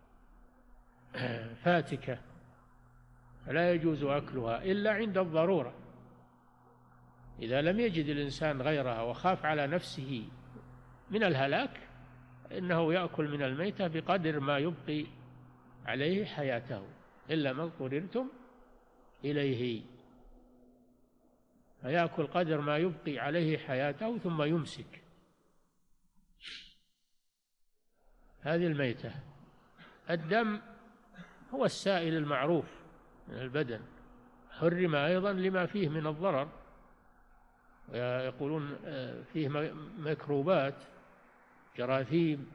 فاتكة، فلا يجوز أكلها إلا عند الضرورة. إذا لم يجد الإنسان غيرها وخاف على نفسه من الهلاك إنه يأكل من الميتة بقدر ما يبقي عليه حياته، إلا ما اضطررتم إليه، فيأكل قدر ما يبقي عليه حياته ثم يمسك. هذه الميتة. الدم هو السائل المعروف من البدن، حرم أيضا لما فيه من الضرر، ويقولون فيه ميكروبات جراثيم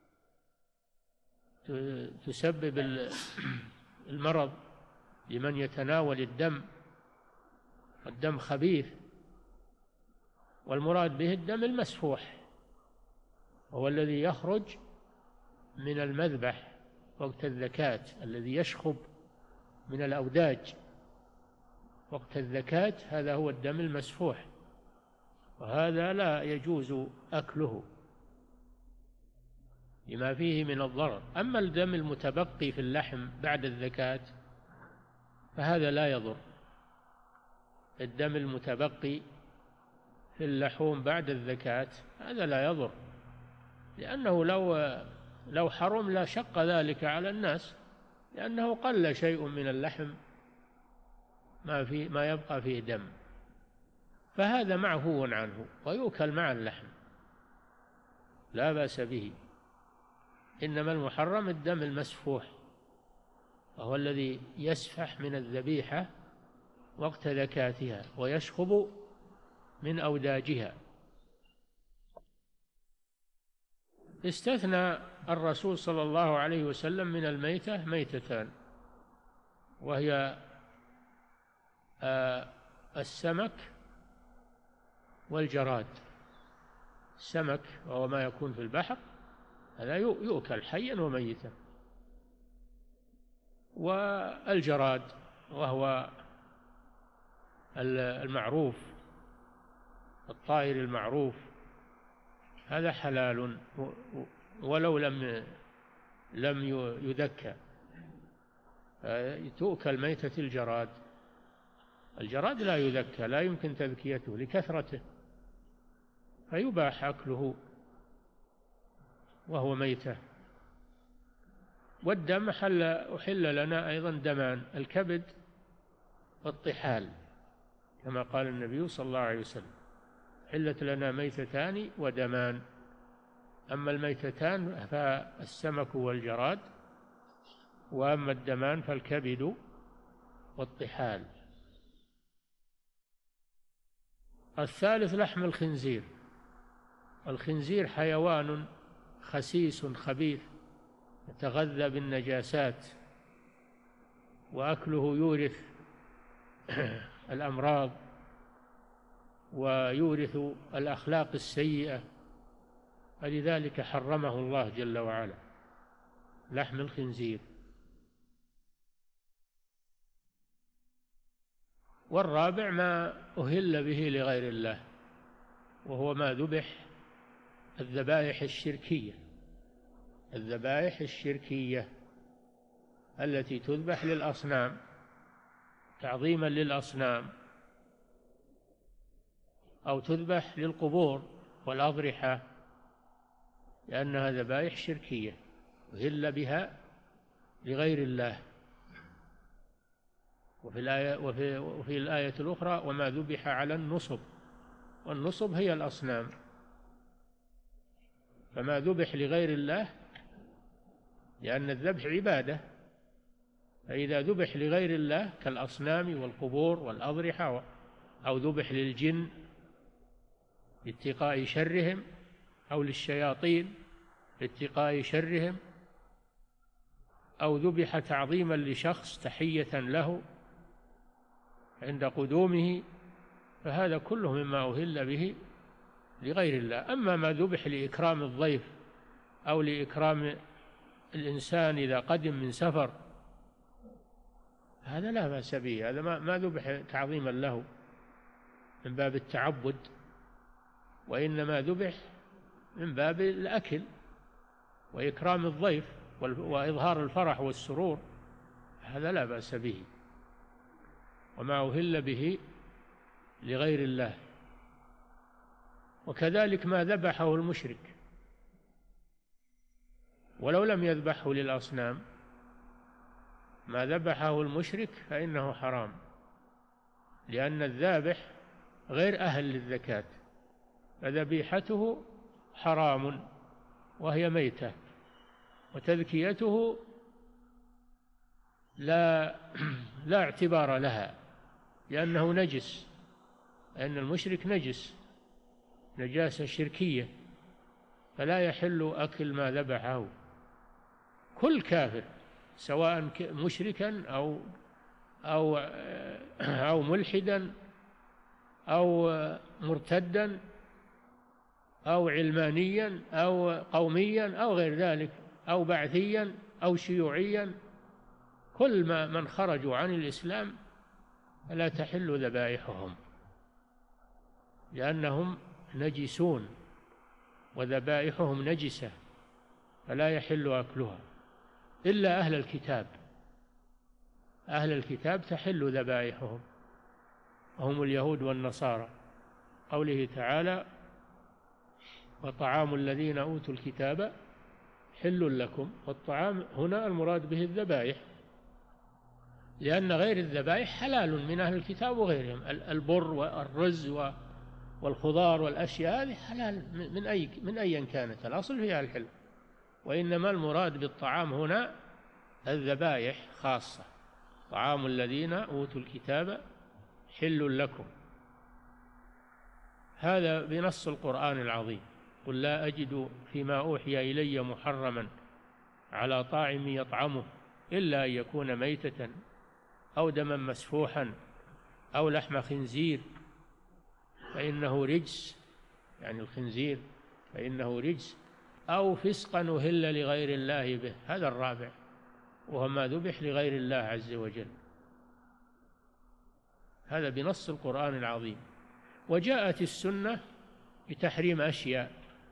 تسبب المرض لمن يتناول الدم، الدم خبيث، والمراد به الدم المسفوح، هو الذي يخرج من المذبح وقت الذكاة، الذي يشخب من الأوداج وقت الذكاة، هذا هو الدم المسفوح، وهذا لا يجوز أكله لما فيه من الضرر. أما الدم المتبقي في اللحم بعد الذكاة فهذا لا يضر. الدم المتبقي في اللحوم بعد الذكاة هذا لا يضر، لأنه لو لو حرم لا شق ذلك على الناس، لأنه قل شيء من اللحم ما في ما يبقى فيه دم، فهذا معفو عنه ويؤكل مع اللحم لا بأس به. إنما المحرم الدم المسفوح، وهو الذي يسفح من الذبيحة وقت ذكاتها ويشخب من أوداجها. استثنى الرسول صلى الله عليه وسلم من الميتة ميتتان، وهي السمك والجراد. السمك وهو ما يكون في البحر هذا يؤكل حيا وميتا، والجراد وهو المعروف الطائر المعروف هذا حلال ولو لم لم يذكى، تؤكل ميتة الجراد. الجراد لا يذكى، لا يمكن تذكيته لكثرته، فيباح أكله وهو ميتة. والدم حل أحل لنا أيضا دمان، الكبد والطحال، كما قال النبي صلى الله عليه وسلم: حلت لنا ميتتان ودمان. أما الميتتان فالسمك والجراد، وأما الدمان فالكبد والطحال. الثالث لحم الخنزير. الخنزير حيوان خسيس خبيث يتغذى بالنجاسات، وأكله يورث الأمراض ويورث الأخلاق السيئة، فلذلك حرمه الله جل وعلا لحم الخنزير. والرابع ما أهل به لغير الله، وهو ما ذبح الذبائح الشركية، الذبائح الشركية التي تذبح للأصنام تعظيما للأصنام، أو تذبح للقبور والأضرحة، لأنها ذبائح شركية أهل بها لغير الله. وفي الآية, وفي, وفي الآية الأخرى وما ذبح على النصب، والنصب هي الأصنام. فما ذبح لغير الله، لأن الذبح عبادة، فإذا ذبح لغير الله كالأصنام والقبور والأضرحة، أو ذبح للجن لاتقاء شرهم، أو للشياطين لاتقاء شرهم، أو ذبح تعظيما لشخص تحية له عند قدومه، فهذا كله مما أهل به لغير الله. أما ما ذبح لإكرام الضيف أو لإكرام الإنسان إذا قدم من سفر، هذا لا بأس به، هذا ما ذبح تعظيما له من باب التعبد، وإنما ذبح من باب الأكل وإكرام الضيف وإظهار الفرح والسرور، هذا لا بأس به. وما أهل به لغير الله. وكذلك ما ذبحه المشرك ولو لم يذبحه للأصنام، ما ذبحه المشرك فإنه حرام، لأن الذابح غير أهل للزكاة، فذبيحته حرام وهي ميتة، وتذكيته لا لا اعتبار لها، لأنه نجس، لأن المشرك نجس نجاسة شركية، فلا يحل أكل ما ذبحه. كل كافر سواء مشركا أو أو أو ملحدا أو مرتدا أو علمانيا أو قوميا أو غير ذلك أو بعثيا أو شيوعيا، كل ما من خرجوا عن الإسلام فلا تحل ذبائحهم، لأنهم نجسون وذبائحهم نجسة، فلا يحل أكلها إلا أهل الكتاب. أهل الكتاب تحل ذبائحهم، وهم اليهود والنصارى، قوله تعالى: وطعام الذين أوتوا الكتاب حل لكم. والطعام هنا المراد به الذبائح، لأن غير الذبائح حلال من أهل الكتاب وغيرهم، البر والرز والخضار والأشياء هذه حلال من أي من أيا كانت، الأصل فيها الحل. وإنما المراد بالطعام هنا الذبائح خاصة، طعام الذين أوتوا الكتاب حل لكم، هذا بنص القرآن العظيم: قل لا أجد فيما أوحي إلي محرما على طاعم يطعمه إلا أن يكون ميتة أو دما مسفوحا أو لحم خنزير فإنه رجس، يعني الخنزير فإنه رجس، أو فسقا أهل لغير الله به، هذا الرابع، وهو ما ذبح لغير الله عز وجل، هذا بنص القرآن العظيم. وجاءت السنة بتحريم أشياء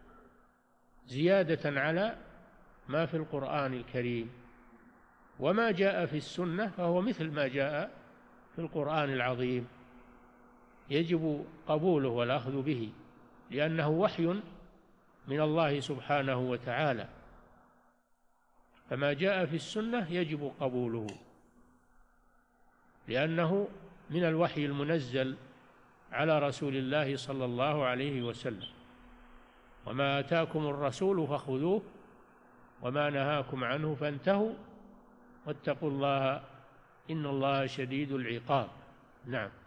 زيادة على ما في القرآن الكريم، وما جاء في السنة فهو مثل ما جاء في القرآن العظيم، يجب قبوله والأخذ به، لأنه وحي من الله سبحانه وتعالى، فما جاء في السنة يجب قبوله، لأنه من الوحي المنزل على رسول الله صلى الله عليه وسلم. وما آتاكم الرسول فخذوه وما نهاكم عنه فانتهوا واتقوا الله إن الله شديد العقاب. نعم.